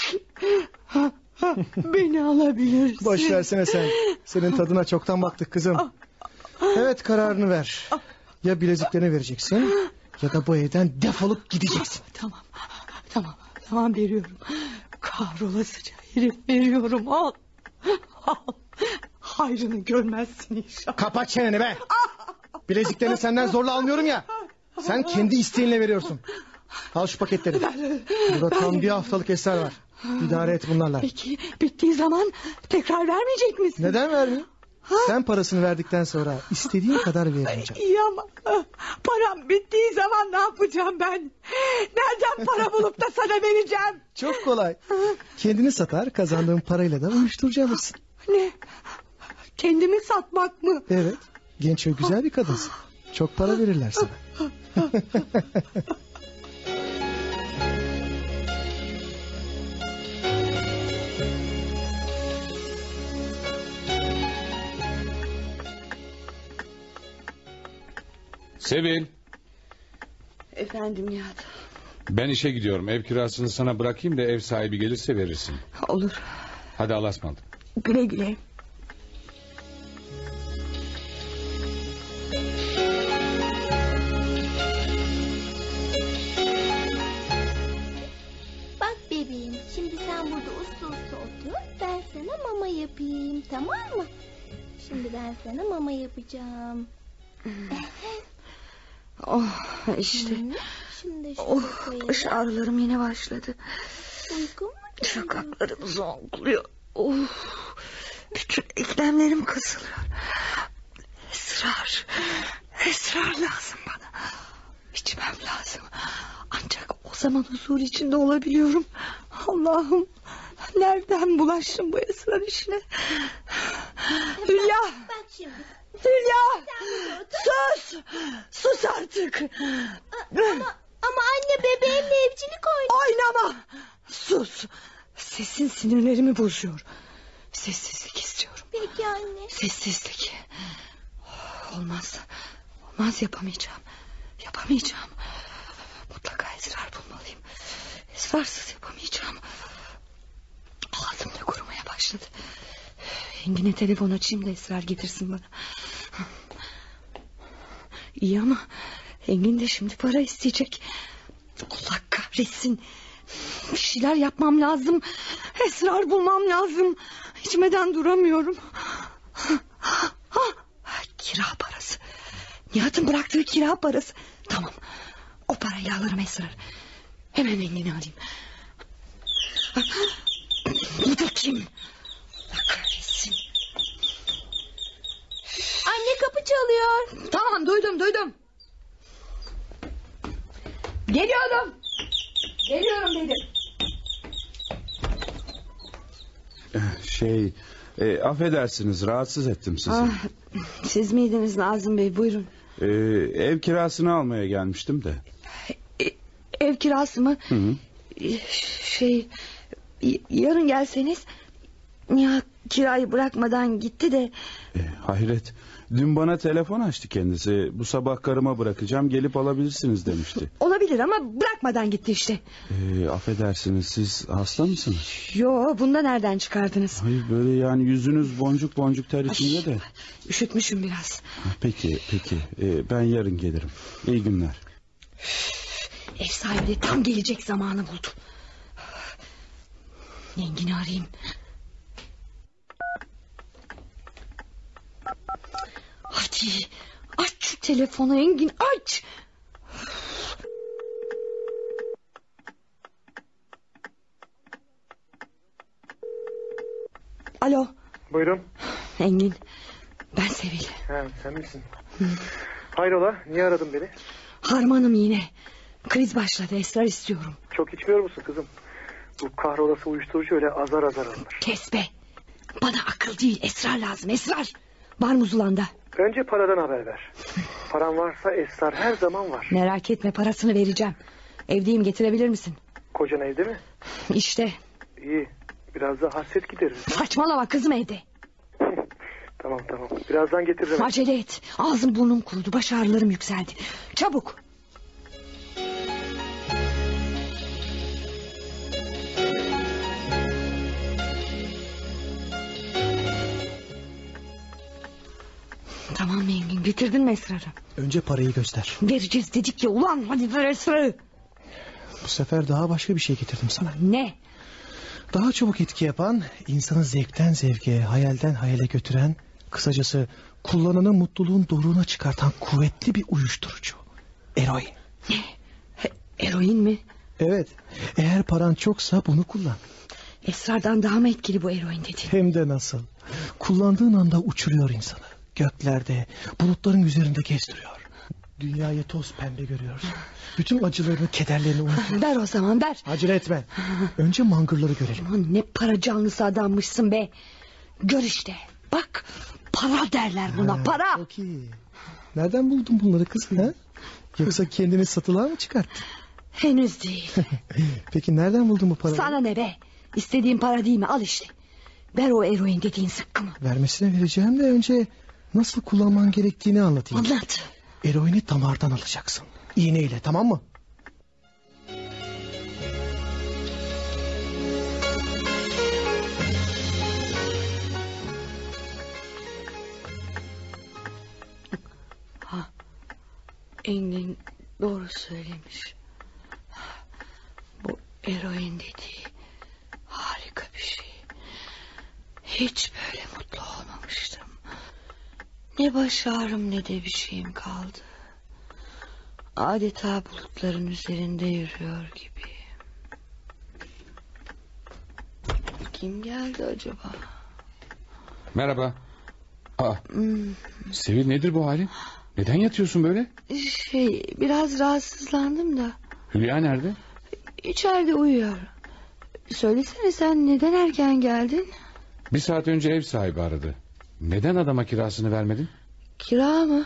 beni alabilirsin. Boş versene sen. Senin tadına çoktan baktık kızım. Evet, kararını ver. Ya bileziklerini vereceksin ya da bu evden defolup gideceksin. Tamam, tamam, tamam veriyorum. Kahrolasıca herif veriyorum, al. Al. Hayrını görmezsin inşallah. Kapat çeneni be. Bileziklerini senden zorla almıyorum ya. Sen kendi isteğinle veriyorsun. Al şu paketleri. Burada tam bir haftalık esrar var. İdare et bunlarla. Peki bittiği zaman tekrar vermeyecek misin? Neden vermeyeyim? Sen parasını verdikten sonra istediğin kadar vereceğim. İyi ama param bittiği zaman ne yapacağım ben? Nereden para bulup da sana vereceğim? Çok kolay. Kendini satar, kazandığın parayla da uyuşturucu alırsın. Ne? Kendimi satmak mı? Evet. Genç ve güzel bir kadınsın. Çok para verirler sana. Sevil. Efendim Nihat. Ben işe gidiyorum. Ev kirasını sana bırakayım da ev sahibi gelirse verirsin. Olur. Hadi Allah'a ısmarladık. Güle güle. Bak bebeğim, şimdi sen burada uslu uslu otur. Ben sana mama yapayım, tamam mı? Şimdi ben sana mama yapacağım. Oh işte. Hı, şimdi şöyle Oh, koyalım. baş ağrılarım yine başladı. Uykun mu geldi? Şakaklarım zonkluyor. Oh, bütün eklemlerim kasılıyor. Esrar. Esrar lazım bana. İçmem lazım. Ancak o zaman huzur içinde olabiliyorum. Allah'ım, nereden bulaştım bu esrar işine? Hülya. Bak şimdi. Hülya. Sus. Sus artık. Ama, ama anne bebeğimle evcilik oynuyor. Oynama. Sus. Sesin sinirlerimi bozuyor. Sessizlik istiyorum. Peki anne. Sessizlik. Olmaz. Olmaz, yapamayacağım. Yapamayacağım. Mutlaka esrar bulmalıyım. Esrarsız yapamayacağım. Ağzım da kurumaya başladı. Engin'e telefon açayım da esrar getirsin bana. İyi ama Engin de şimdi para isteyecek. Allah kahretsin. Bir şeyler yapmam lazım. Esrar bulmam lazım. İçmeden duramıyorum. Ha, kira parası. Nihat'ın bıraktığı kira parası. Tamam. O parayı alırım esrar. Hemen Engin'i arayayım. Bu da kim? Allah kahretsin. Anne, kapı çalıyor. Tamam, duydum duydum. Geliyorum. Geliyorum dedim. Şey, e, affedersiniz, rahatsız ettim sizi. Ah, siz miydiniz Nazım Bey, buyurun. E, ev kirasını almaya gelmiştim de. E, ev kirası mı? Hı hı. E, şey, y- yarın gelseniz. Nihat kirayı bırakmadan gitti de. E, hayret, dün bana telefon açtı kendisi. Bu sabah karıma bırakacağım, gelip alabilirsiniz demişti. Olabilir ama bırakmadan gitti işte. E, affedersiniz, siz hasta mısınız? Yo, bunu da nereden çıkardınız? Hayır, böyle yani yüzünüz boncuk boncuk ter içinde de. Üşütmüşüm biraz. Peki peki, e, ben yarın gelirim. İyi günler. Ev sahibi de tam gelecek zamanı buldu. Engin'i arayayım. Hadi aç şu telefonu Engin, aç. Alo. Buyurun. Engin, ben Sevil. Ha, sen misin? Hayrola, niye aradın beni? Harmanım yine. Kriz başladı, esrar istiyorum. Çok içmiyor musun kızım? Bu kahrolası uyuşturucu öyle azar azar alınır. Kes be. Bana akıl değil, esrar lazım, esrar. Var mı Zulanda? Önce paradan haber ver. Paran varsa esrar her zaman var. Merak etme, parasını vereceğim. Evdeyim, getirebilir misin? Kocan evde mi? İşte. İyi, biraz da hasret gideririz. Saçmalama, kızım evde. Tamam tamam, birazdan getiririm. Acele et, ağzım burnum kurudu, baş ağrılarım yükseldi. Çabuk. Tamam Engin, getirdin mi esrarı? Önce parayı göster. Vereceğiz dedik ya ulan, hadi ver esrarı. Bu sefer daha başka bir şey getirdim sana. Ne? Daha çabuk etki yapan, insanı zevkten zevke, hayalden hayale götüren, kısacası kullananı mutluluğun doruğuna çıkartan kuvvetli bir uyuşturucu. Eroin. Ne? Eroin mi? Evet, eğer paran çoksa bunu kullan. Esrardan daha mı etkili bu eroin dedin? Hem de nasıl. kullandığın anda uçuruyor insanı. Göklerde, bulutların üzerinde gezdiriyor. Dünyayı toz pembe görüyorsun. Bütün acılarını, kederlerini unutuyorsun. Ver o zaman, ver. Acele etme. Önce mangırları görelim. Aman ne para canlısı adammışsın be. Gör işte. Bak, para derler buna, ha, para. Çok iyi. Nereden buldun bunları kız? Ha? Yoksa kendini satılığa mı çıkarttın? Henüz değil. Peki nereden buldun bu parayı? Sana ne be? İstediğin para değil mi? Al işte. Ver o eroin dediğin zıkkımı. Vermesine vereceğim de önce nasıl kullanman gerektiğini anlatayım. Anlat. Eroini damardan alacaksın. İğneyle, tamam mı? Ha, Engin doğru söylemiş. Bu eroin dediği harika bir şey. Hiç böyle mutlu olmamıştım. Ne baş ağrım ne de bir şeyim kaldı. Adeta bulutların üzerinde yürüyor gibi. Kim geldi acaba? Merhaba. Aa, Hmm. Sevil, nedir bu halin? Neden yatıyorsun böyle? Şey, biraz rahatsızlandım da. Hülya nerede? İçeride uyuyor. Söylesene, sen neden erken geldin? Bir saat önce ev sahibi aradı. Neden adama kirasını vermedin? Kira mı?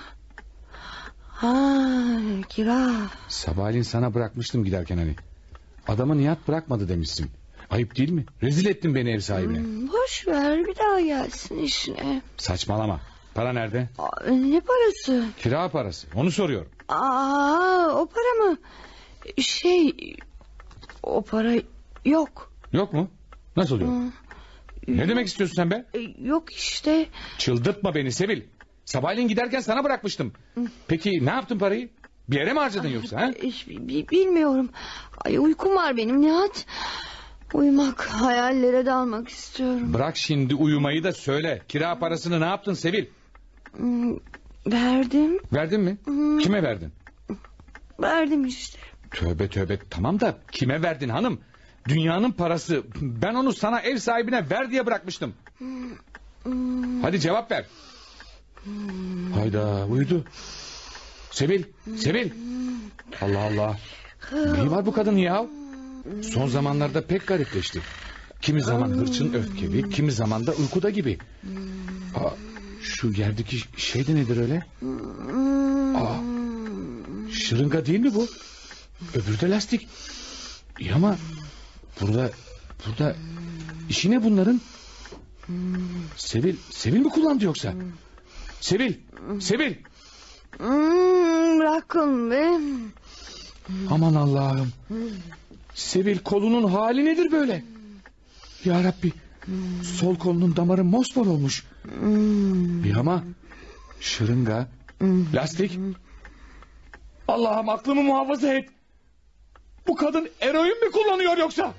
Ha, kira. Sabahleyin sana bırakmıştım giderken hani. Adamı Nihat bırakmadı demişsin. Ayıp değil mi? Rezil ettin beni ev sahibine. Hmm, boş ver, bir daha gelsin işine. Saçmalama. Para nerede? Aa, ne parası? Kira parası. Onu soruyorum. Aa, o para mı? Şey, o para yok. Yok mu? Nasıl yok? Hmm. Ne demek istiyorsun sen be? Yok işte. Çıldırtma beni Sevil. Sabahleyin giderken sana bırakmıştım. Peki ne yaptın parayı? Bir yere mi harcadın yoksa? Ha? Hiç, bilmiyorum. Ay, uykum var benim Nihat. Uyumak, hayallere dalmak istiyorum. Bırak şimdi uyumayı da söyle. Kira parasını ne yaptın Sevil? Hmm, verdim. Verdin mi? Hmm. Kime verdin? Verdim işte. Tövbe tövbe, tamam da kime verdin hanım? Dünyanın parası. Ben onu sana, ev sahibine ver diye bırakmıştım. Hmm. Hadi cevap ver. Hmm. Hayda, uyudu. Sevil, Sevil. Allah Allah. Neyi var bu kadın ya? Son zamanlarda pek garipleşti. Kimi zaman hırçın öfkeli, kimi zaman da uykuda gibi. Aa, şu yerdeki şey de nedir öyle? Aa, şırınga değil mi bu? Öbürü de lastik. İyi ama burada burada işi ne bunların? Sevil, Sevil mi kullandı yoksa? Sevil, Sevil. Hmm, bırakın be. Aman Allah'ım. Sevil, kolunun hali nedir böyle? Ya Rabbi, sol kolunun damarı mosmor olmuş. İyi ama şırınga, lastik. Allah'ım, aklımı muhafaza et. Bu kadın eroin mi kullanıyor yoksa?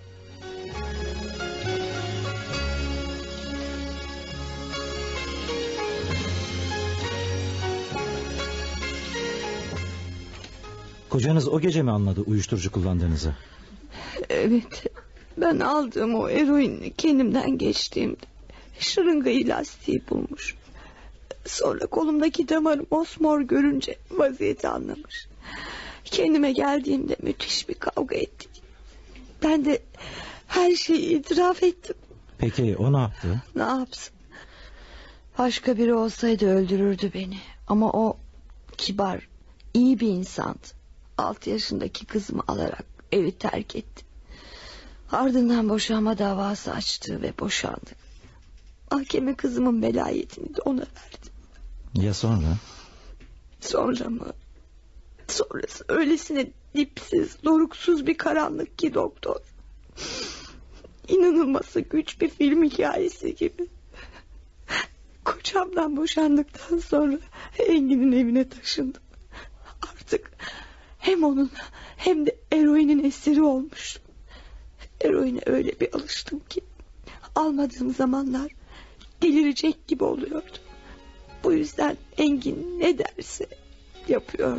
Kocanız o gece mi anladı uyuşturucu kullandığınızı? Evet. Ben aldığım o eroini kendimden geçtiğimde şırıngayı, lastiği bulmuş. Sonra kolumdaki damarı mosmor görünce vaziyeti anlamış. Kendime geldiğimde müthiş bir kavga ettik. Ben de her şeyi itiraf ettim. Peki o ne yaptı? Ne yapsın? Başka biri olsaydı öldürürdü beni. Ama o kibar, iyi bir insandı. Altı yaşındaki kızımı alarak evi terk etti. Ardından boşanma davası açtı ve boşandık. Mahkeme kızımın velayetini de ona verdi. Ya sonra? Sonra mı? Sonrası öylesine dipsiz, doruksuz bir karanlık ki doktor. İnanılması güç bir film hikayesi gibi. Kocamdan boşandıktan sonra Engin'in evine taşındım. Artık hem onun hem de eroinin esiri olmuştum. Eroine öyle bir alıştım ki almadığım zamanlar delirecek gibi oluyordum. Bu yüzden Engin ne derse yapıyordum.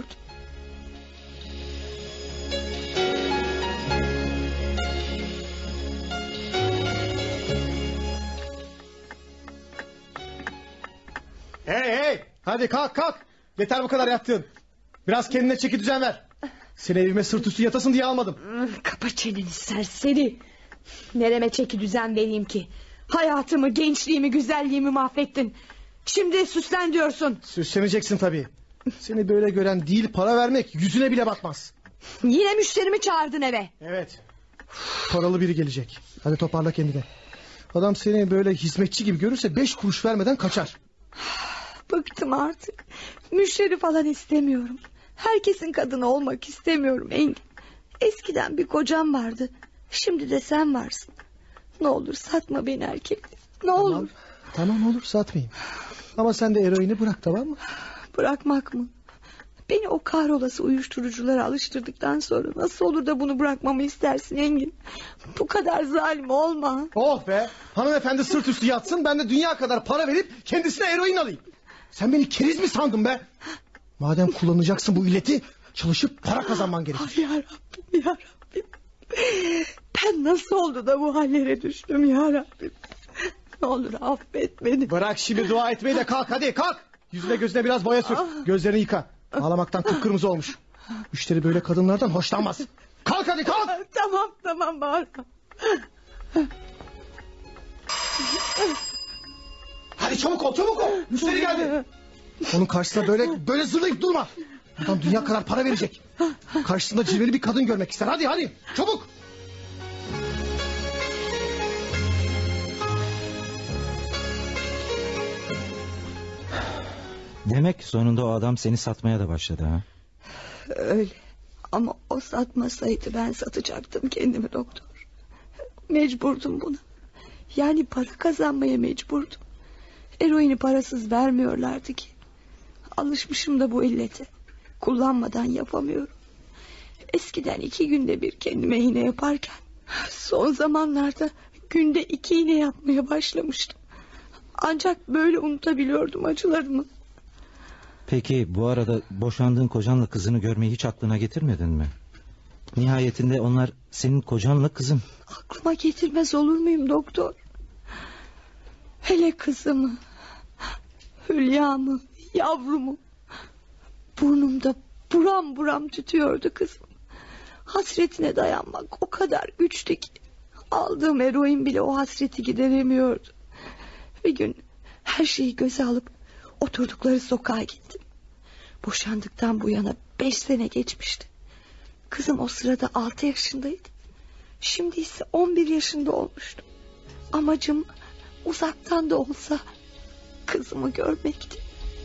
Hey hey, hadi kalk kalk. Yeter bu kadar yattın. Biraz kendine çeki düzen ver. Seni evime sırt üstü yatasın diye almadım. Kapa çeneni serseri. Nereme çeki düzen vereyim ki? Hayatımı, gençliğimi, güzelliğimi mahvettin. Şimdi süslen diyorsun. Süsleneceksin tabii. Seni böyle gören değil, para vermek yüzüne bile bakmaz. Yine müşterimi çağırdın eve. Evet. Paralı biri gelecek. Hadi toparla kendini. Adam seni böyle hizmetçi gibi görürse beş kuruş vermeden kaçar. Bıktım artık. Müşteri falan istemiyorum. Herkesin kadını olmak istemiyorum Engin. Eskiden bir kocam vardı. Şimdi de sen varsın. Ne olur satma beni erkek. Ne tamam, olur. Tamam olur, satmayayım. Ama sen de eroini bırak, tamam mı? Bırakmak mı? Beni o kahrolası uyuşturuculara alıştırdıktan sonra nasıl olur da bunu bırakmamı istersin Engin? Bu kadar zalim olma. Oh be, hanımefendi sırt üstü yatsın, ben de dünya kadar para verip kendisine eroin alayım. Sen beni keriz mi sandın be? Madem kullanacaksın bu illeti, çalışıp para kazanman gerekir. Ay yarabbim, yarabbim. Ben nasıl oldu da bu hallere düştüm yarabbim. Ne olur affet beni. Bırak şimdi dua etmeyi de kalk, hadi kalk. Yüzüne gözüne biraz boya sür, gözlerini yıka. Ağlamaktan kıpkırmızı olmuş. Müşteri böyle kadınlardan hoşlanmaz. Kalk hadi kalk. Tamam tamam bağırma. Hadi çabuk ol çabuk ol. Müşteri geldi. Onun karşısında böyle böyle zırlayıp durma. Adam dünya kadar para verecek. Karşısında cilveli bir kadın görmek ister. Hadi hadi çabuk. Demek sonunda o adam seni satmaya da başladı ha? Öyle. Ama o satmasaydı ben satacaktım kendimi doktor. Mecburdum buna. Yani para kazanmaya mecburdum. Eroini parasız vermiyorlardı ki. Alışmışım da bu illete. Kullanmadan yapamıyorum. Eskiden iki günde bir kendime iğne yaparken son zamanlarda günde iki iğne yapmaya başlamıştım. Ancak böyle unutabiliyordum acılarımı. Peki bu arada boşandığın kocanla kızını görmeyi hiç aklına getirmedin mi? Nihayetinde onlar senin kocanla kızın. Aklıma getirmez olur muyum doktor? Hele kızımı, Hülya'mı, yavrumu. Burnumda buram buram tütüyordu kızım. Hasretine dayanmak o kadar güçtü ki aldığım eroin bile o hasreti gideremiyordu. Bir gün her şeyi göze alıp oturdukları sokağa gittim. Boşandıktan bu yana beş sene geçmişti. Kızım o sırada altı yaşındaydı. Şimdi ise on bir yaşında olmuştu. Amacım uzaktan da olsa kızımı görmekti.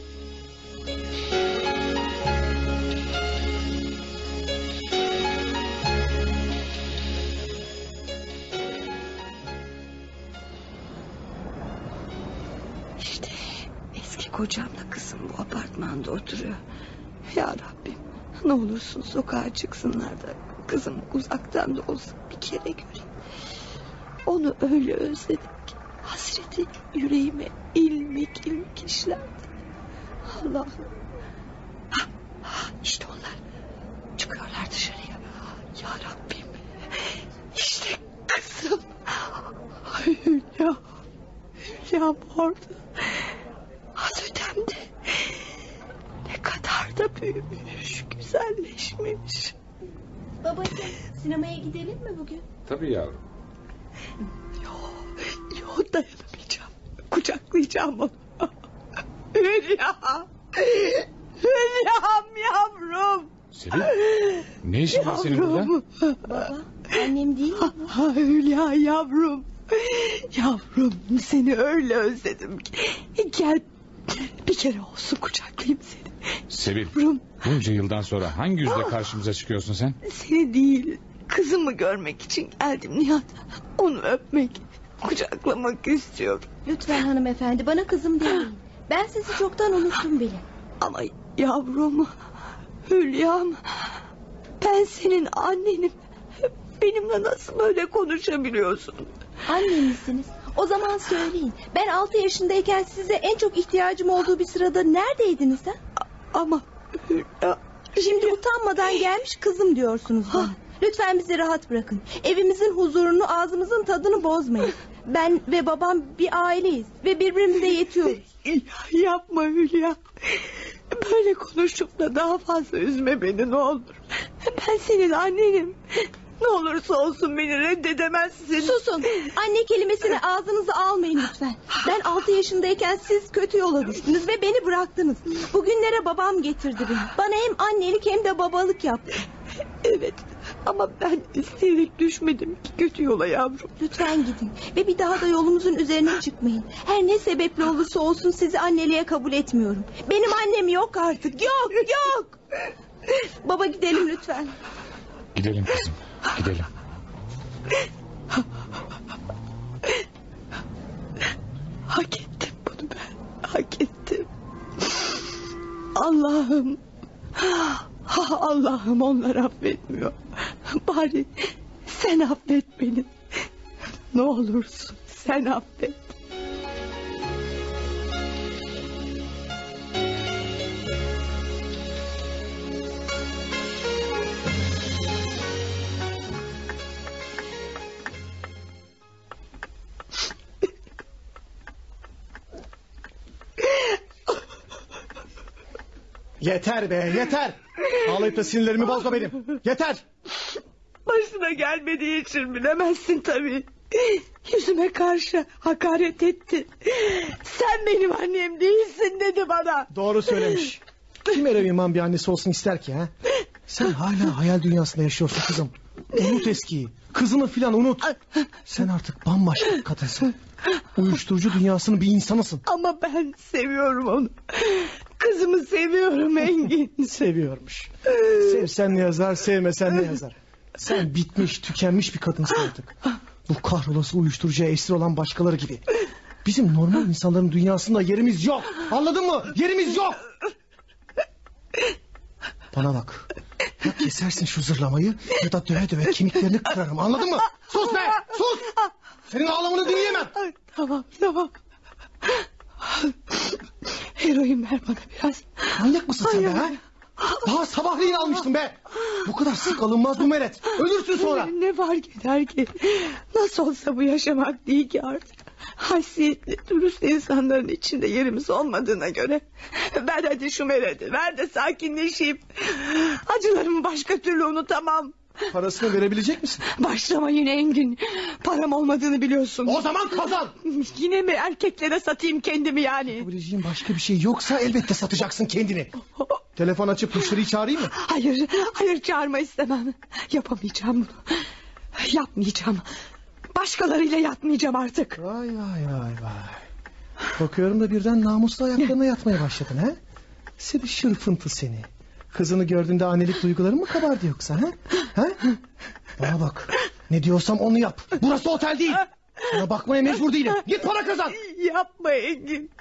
İşte eski kocamla kızım bu apartmanda oturuyor. Ya Rabbim, ne olursun sokağa çıksınlar da kızımı uzaktan da olsa bir kere göreyim. Onu öyle özledim ki hasreti yüreğime ilmek ilmek işlerdi. Allah'ım. Ha, ha, işte onlar çıkıyorlar dışarıya. Ya Rabbim, işte kızım. Hülya, Hülya orada. Az ötemde. Ne kadar da büyümüş, güzelleşmiş. Babacığım, sinemaya gidelim mi bugün? Tabii yavrum. Yok, yok dayanamayacağım. Kucaklayacağım onu. Hülya. Hülya'm yavrum. Sevil, ne işin var senin burada? Baba, annem değil mi bu? Ha, Hülya yavrum. Yavrum, seni öyle özledim ki. Gel bir kere olsun kucaklayayım seni. Sevil, Yavrum. bunca yıldan sonra hangi yüzle karşımıza çıkıyorsun sen? Seni değil, kızımı görmek için geldim Nihat. Onu öpmek, kucaklamak istiyorum. Lütfen hanımefendi, bana kızım demeyin. Ben sizi çoktan unuttum bile. Ama yavrum, Hülya'm, ben senin annenim. Benimle nasıl böyle konuşabiliyorsun? Anne misiniz? O zaman söyleyin. Ben altı yaşındayken size en çok ihtiyacım olduğu bir sırada neredeydiniz ha? Ama Hülya... Şimdi utanmadan gelmiş kızım diyorsunuz bana. Lütfen bizi rahat bırakın. Evimizin huzurunu, ağzımızın tadını bozmayın. Ben ve babam bir aileyiz ve birbirimize yetiyoruz. Yapma Hülya. Böyle konuşup da daha fazla üzme beni ne olur. Ben senin annenim. Ne olursa olsun beni reddedemezsin. Susun. Anne kelimesini ağzınıza almayın lütfen. Ben altı yaşındayken siz kötü yola düştünüz ve beni bıraktınız. Bugünlere babam getirdi beni. Bana hem annelik hem de babalık yaptı. Evet ama ben isteyerek düşmedim ki kötü yola yavrum. Lütfen gidin ve bir daha da yolumuzun üzerine çıkmayın. Her ne sebeple olursa olsun sizi anneliğe kabul etmiyorum. Benim annem yok artık. Yok yok. Baba gidelim lütfen. Gidelim kızım. Gidelim. Hak ettim bunu ben. Hak ettim. Allah'ım. Allah'ım onlar affetmiyor. Bari sen affet beni. Ne olursun sen affet. Yeter be yeter. Ağlayıp da sinirlerimi bozma benim. Yeter. Başına gelmediği için bilemezsin tabii. Yüzüme karşı hakaret etti. Sen benim annem değilsin dedi bana. Doğru söylemiş. Kim Erev İmam bir annesi olsun ister ki ha? Sen hala hayal dünyasında yaşıyorsun kızım. Unut eskiyi. Kızını filan unut. Sen artık bambaşka bir kadınsın. Uyuşturucu dünyasının bir insanısın. Ama ben seviyorum onu. Kızımı seviyorum Engin. Seviyormuş. Sevsen ne yazar, sevmesen ne yazar. Sen bitmiş, tükenmiş bir kadınsın artık. Bu kahrolası uyuşturucuya esir olan başkaları gibi. Bizim normal insanların dünyasında yerimiz yok. Anladın mı? Yerimiz yok. Bana bak. Ya kesersin şu zırlamayı ya da döve döve kemiklerini kırarım. Anladın mı? Sus be! Sus! Senin ağlamanı dinleyemem. Tamam tamam. Heroin ver bana biraz. Manyak mısın sen be ha? Daha sabahleyin almıştım be. Bu kadar sık alınmaz bu meret. Ölürsün sonra. Ne fark eder ki? Nasıl olsa bu yaşamak değil ki artık. Haysiyetli, dürüst insanların içinde yerimiz olmadığına göre. Ver hadi şu meredi. Ver de sakinleşeyim. Acılarımı başka türlü unutamam. Parasını verebilecek misin? Başlama yine Engin. Param olmadığını biliyorsun. O zaman kazan. Yine mi erkeklere satayım kendimi yani? Yapabileceğin başka bir şey yoksa elbette satacaksın kendini. Telefon açıp müşteriyi çağırayım mı? Hayır, hayır çağırma istemem. Yapamayacağım bunu. Yapmayacağım. Başkalarıyla yatmayacağım artık. Vay vay vay vay. Bakıyorum da birden namuslu ayaklarına yatmaya başladın ha? Seni şırfıntı seni. Kızını gördüğünde annelik duyguların mı kabardı yoksa ha? Ha? Bana bak. Ne diyorsam onu yap. Burası otel değil. Buna bakmaya mecbur değilim. Git para kazan. Yapma Engin.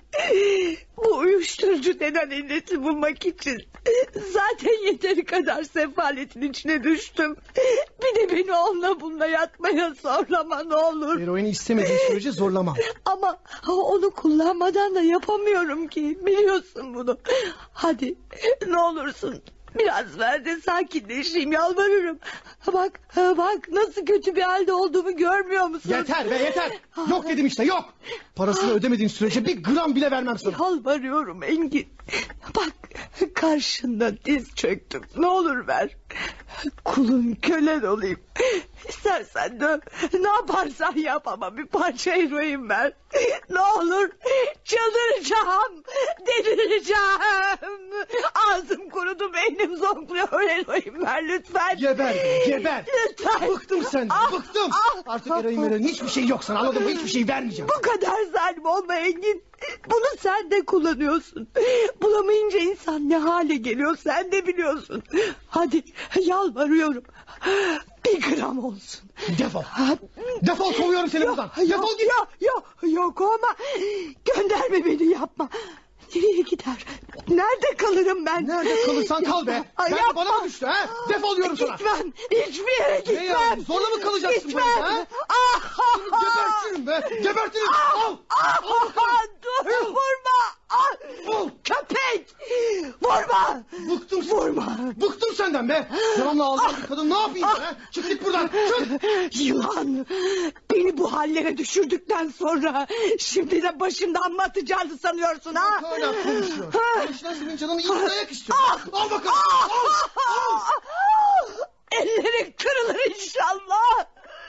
Bu uyuşturucu denen illeti bulmak için zaten yeteri kadar sefaletin içine düştüm. Bir de beni onunla bununla yatmaya zorlama ne olur. Eroini istemediğin sürece zorlama. Ama onu kullanmadan da yapamıyorum ki. Biliyorsun bunu. Hadi ne olursun. Biraz ver de sakinleşeyim yalvarırım. Bak bak nasıl kötü bir halde olduğumu görmüyor musun? Yeter be yeter. Yok dedim işte yok. Parasını ödemediğin sürece bir gram bile vermem sana. Yalvarıyorum Engin. Bak karşında diz çöktüm. Ne olur ver. Kulun kölen olayım. İstersen dön. Ne yaparsan yap ama bir parça eroin ver. Ne olur çıldıracağım. Delireceğim. Ağzım kurudu beynim zonkluyor eroin ver lütfen. Geber geber. Lütfen. Bıktım senden Ah, bıktım. ah, Artık eroin veren hiçbir şey yok sana anladın mı? Hiçbir şey vermeyeceğim. Bu kadar zalim olma Engin. Bunu sen de kullanıyorsun. Bulamayınca insan ne hale geliyor sen de biliyorsun. Hadi yalvarıyorum. Bir gram olsun. Defol. Defol kovuyorum seni Yok, buradan. yok, Defol git. Yok yok yok ama gönderme beni yapma. Nereye gider? Nerede kalırım ben? Nerede kalırsan kal be. Ay, Ben yapma. bana mı düştü ha? Defol diyorum sana. Gitmem. Hiçbir yere gitmem. Ne ya? Zorla mı kalacaksın Gitmem. böyle ha? Ah, Gebertirim be. Gebertirim. Al. ah, ah, dur vurma. Ah, Al. köpek. Vurma. Bıktım. Vurma. Bıktım senden be. Devamlı ağlayan bir kadın ne yapayım ben ha? Çık git buradan. Çık. Yılan. Bir Beni bu hallere düşürdükten sonra şimdi de başından mı atacağını sanıyorsun ha? Hala konuşuyor. Konuştan senin canını iyi dayak istiyor. Ah! Al bakalım. Ah! Al. Ah! Ellerin kırılır inşallah.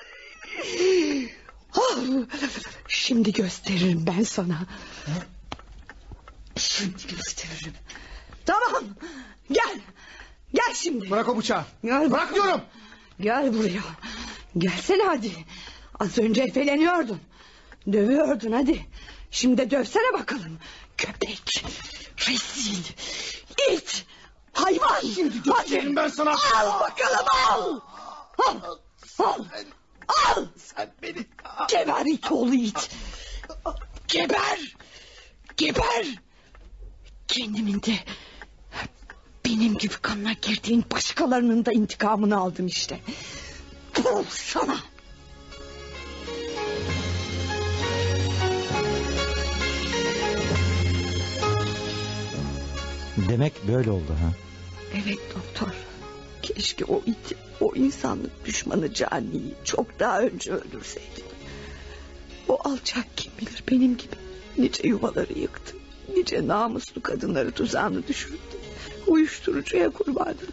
Ah! Şimdi gösteririm ben sana. Şimdi gösteririm. Tamam. Gel. Gel şimdi. Bırak o bıçağı. Gel. Bırak diyorum. Gel buraya. Gelsene hadi. Az önce efeleniyordun. Dövüyordun hadi. Şimdi de dövsene bakalım. Köpek. Rezil. İt. Hayvan. Şimdi gösteririm ben sana. Al bakalım al. Al. Al. Al. Sen beni. Geber it oğlu it. Geber. Geber. Kendimin de benim gibi kanına girdiğin başkalarının da intikamını aldım işte. Puh sana. Demek böyle oldu ha? Evet doktor. Keşke o iti, o insanlık düşmanı Cani'yi çok daha önce öldürseydim. O alçak kim bilir benim gibi nice yuvaları yıktı. Nice namuslu kadınları tuzağına düşürdü. Uyuşturucuya kurban etti.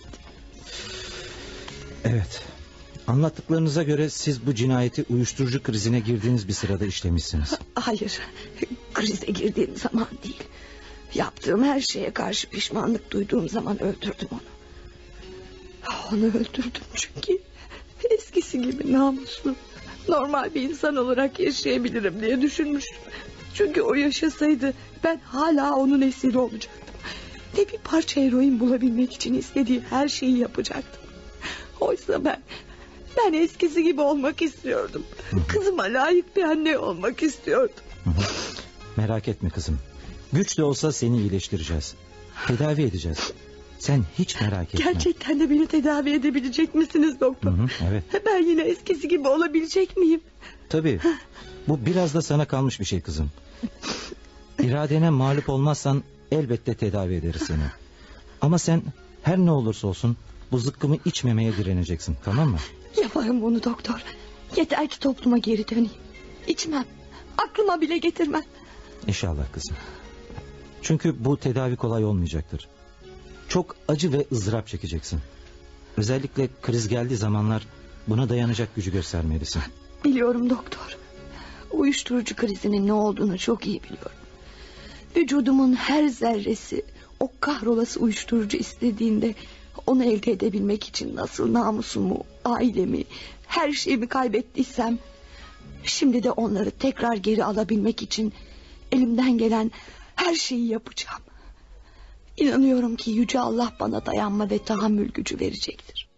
Evet. Anlattıklarınıza göre siz bu cinayeti uyuşturucu krizine girdiğiniz bir sırada işlemişsiniz. Hayır. Krize girdiğim zaman değil. Yaptığım her şeye karşı pişmanlık duyduğum zaman öldürdüm onu. Onu öldürdüm çünkü eskisi gibi namuslu, normal bir insan olarak yaşayabilirim diye düşünmüştüm. Çünkü o yaşasaydı ben hala onun esiri olacaktım. Ve bir parça eroin bulabilmek için istediği her şeyi yapacaktım. Oysa ben, ben eskisi gibi olmak istiyordum. Kızıma layık bir anne olmak istiyordum. Merak etme kızım. Güç de olsa seni iyileştireceğiz. Tedavi edeceğiz. Sen hiç merak etme. Gerçekten de beni tedavi edebilecek misiniz doktor? Hı hı, evet. Ben yine eskisi gibi olabilecek miyim? Tabii. Bu biraz da sana kalmış bir şey kızım. İradene mağlup olmazsan elbette tedavi ederiz seni. Ama sen her ne olursa olsun bu zıkkımı içmemeye direneceksin, tamam mı? Yaparım bunu doktor. Yeter ki topluma geri döneyim. İçmem. Aklıma bile getirmem. İnşallah kızım. Çünkü bu tedavi kolay olmayacaktır. Çok acı ve ızdırap çekeceksin. Özellikle kriz geldiği zamanlar buna dayanacak gücü göstermelisin. Biliyorum doktor. Uyuşturucu krizinin ne olduğunu çok iyi biliyorum. Vücudumun her zerresi o kahrolası uyuşturucu istediğinde onu elde edebilmek için nasıl namusumu, ailemi, her şeyimi kaybettiysem, şimdi de onları tekrar geri alabilmek için elimden gelen her şeyi yapacağım. İnanıyorum ki Yüce Allah bana dayanma ve tahammül gücü verecektir.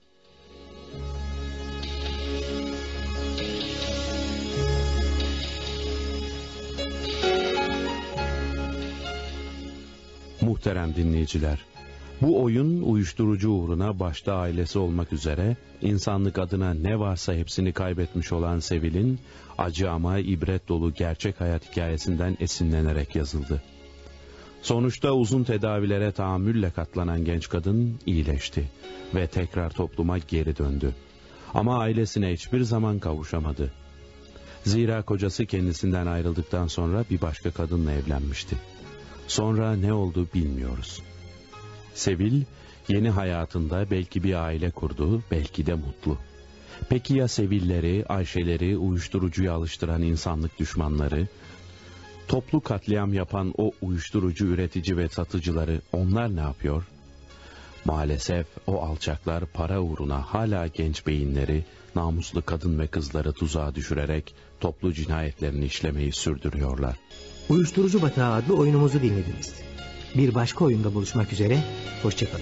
Muhterem dinleyiciler, bu oyun uyuşturucu uğruna başta ailesi olmak üzere insanlık adına ne varsa hepsini kaybetmiş olan Sevil'in acı ama ibret dolu gerçek hayat hikayesinden esinlenerek yazıldı. Sonuçta uzun tedavilere tahammülle katlanan genç kadın iyileşti ve tekrar topluma geri döndü. Ama ailesine hiçbir zaman kavuşamadı. Zira kocası kendisinden ayrıldıktan sonra bir başka kadınla evlenmişti. Sonra ne oldu bilmiyoruz. Sevil yeni hayatında belki bir aile kurdu, belki de mutlu. Peki ya Sevilleri, Ayşeleri, uyuşturucuya alıştıran insanlık düşmanları, toplu katliam yapan o uyuşturucu üretici ve satıcıları, onlar ne yapıyor? Maalesef o alçaklar para uğruna hala genç beyinleri, namuslu kadın ve kızları tuzağa düşürerek toplu cinayetlerini işlemeyi sürdürüyorlar. Uyuşturucu Batağı adlı oyunumuzu dinlediniz. Bir başka oyunda buluşmak üzere, hoşçakalın.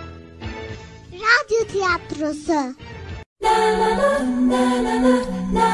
Radyo tiyatrosu. Na na na na na na.